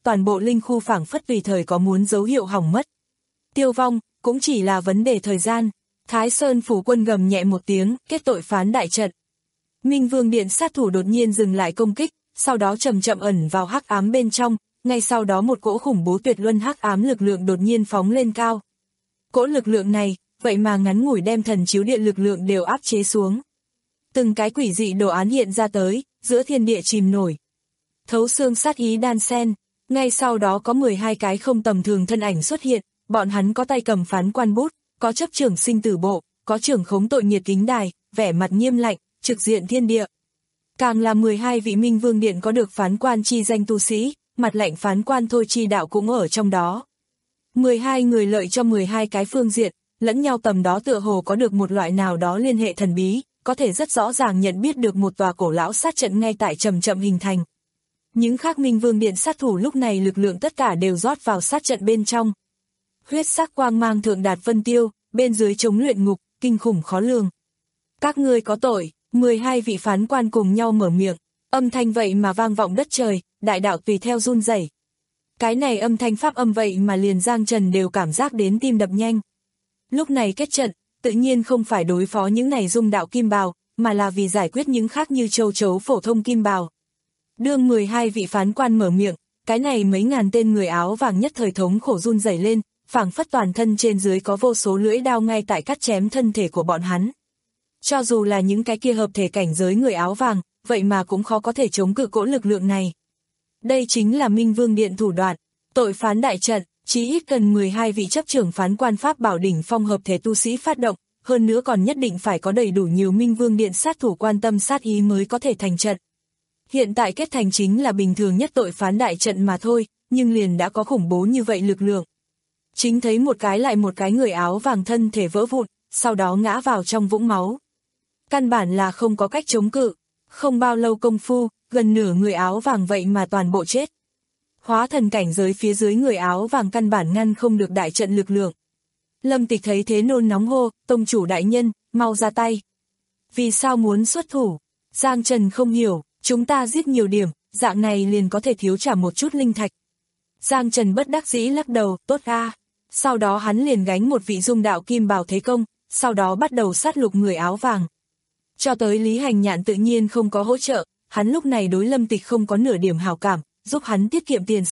toàn bộ linh khu phảng phất tùy thời có muốn dấu hiệu hỏng mất. Tiêu vong, cũng chỉ là vấn đề thời gian. Thái Sơn phủ quân gầm nhẹ một tiếng, kết tội phán đại trận. Minh Vương Điện sát thủ đột nhiên dừng lại công kích, sau đó chậm chậm ẩn vào hắc ám bên trong, ngay sau đó một cỗ khủng bố tuyệt luân hắc ám lực lượng đột nhiên phóng lên cao. Cỗ lực lượng này, vậy mà ngắn ngủi đem thần chiếu điện lực lượng đều áp chế xuống. Từng cái quỷ dị đồ án hiện ra tới, giữa thiên địa chìm nổi. Thấu xương sát ý đan sen, ngay sau đó có mười hai cái không tầm thường thân ảnh xuất hiện, bọn hắn có tay cầm phán quan bút, có chấp trưởng sinh tử bộ, có trưởng khống tội nghiệt kính đài, vẻ mặt nghiêm lạnh, trực diện thiên địa. Càng là mười hai vị Minh Vương Điện có được phán quan chi danh tu sĩ, mặt lạnh phán quan thôi chi đạo cũng ở trong đó. mười hai người lợi cho mười hai cái phương diện, lẫn nhau tầm đó tựa hồ có được một loại nào đó liên hệ thần bí, có thể rất rõ ràng nhận biết được một tòa cổ lão sát trận ngay tại chậm chậm hình thành. Những khác Minh Vương Điện sát thủ lúc này lực lượng tất cả đều rót vào sát trận bên trong. Huyết sắc quang mang thượng đạt vân tiêu, bên dưới chống luyện ngục, kinh khủng khó lường. Các ngươi có tội, mười hai vị phán quan cùng nhau mở miệng, âm thanh vậy mà vang vọng đất trời, đại đạo tùy theo run rẩy. Cái này âm thanh pháp âm vậy mà liền Giang Trần đều cảm giác đến tim đập nhanh. Lúc này kết trận, tự nhiên không phải đối phó những này dung đạo kim bào, mà là vì giải quyết những khác như châu chấu phổ thông kim bào. Đương mười hai vị phán quan mở miệng, cái này mấy ngàn tên người áo vàng nhất thời thống khổ run rẩy lên, phảng phất toàn thân trên dưới có vô số lưỡi đao ngay tại cắt chém thân thể của bọn hắn. Cho dù là những cái kia hợp thể cảnh giới người áo vàng, vậy mà cũng khó có thể chống cự cỗ lực lượng này. Đây chính là Minh Vương Điện thủ đoạn, tội phán đại trận, chí ít cần mười hai vị chấp trưởng phán quan pháp bảo đỉnh phong hợp thể tu sĩ phát động, hơn nữa còn nhất định phải có đầy đủ nhiều Minh Vương Điện sát thủ quan tâm sát ý mới có thể thành trận. Hiện tại kết thành chính là bình thường nhất tội phán đại trận mà thôi, nhưng liền đã có khủng bố như vậy lực lượng. Chính thấy một cái lại một cái người áo vàng thân thể vỡ vụn, sau đó ngã vào trong vũng máu. Căn bản là không có cách chống cự, không bao lâu công phu, gần nửa người áo vàng vậy mà toàn bộ chết. Hóa thần cảnh giới phía dưới người áo vàng căn bản ngăn không được đại trận lực lượng. Lâm Tịch thấy thế nôn nóng hô, tông chủ đại nhân, mau ra tay. Vì sao muốn xuất thủ? Giang Trần không hiểu, chúng ta giết nhiều điểm, dạng này liền có thể thiếu trả một chút linh thạch. Giang Trần bất đắc dĩ lắc đầu, tốt a. Sau đó hắn liền gánh một vị dung đạo kim bào thế công, sau đó bắt đầu sát lục người áo vàng. Cho tới Lý Hành Nhạn tự nhiên không có hỗ trợ, hắn lúc này đối Lâm Tịch không có nửa điểm hảo cảm, giúp hắn tiết kiệm tiền.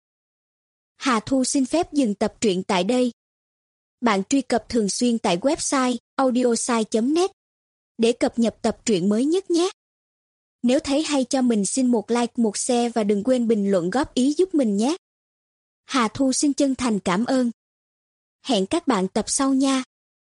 Hà Thu xin phép dừng tập truyện tại đây. Bạn truy cập thường xuyên tại website audiosai chấm net để cập nhật tập truyện mới nhất nhé. Nếu thấy hay cho mình xin một like, một share và đừng quên bình luận góp ý giúp mình nhé. Hà Thu xin chân thành cảm ơn. Hẹn các bạn tập sau nha.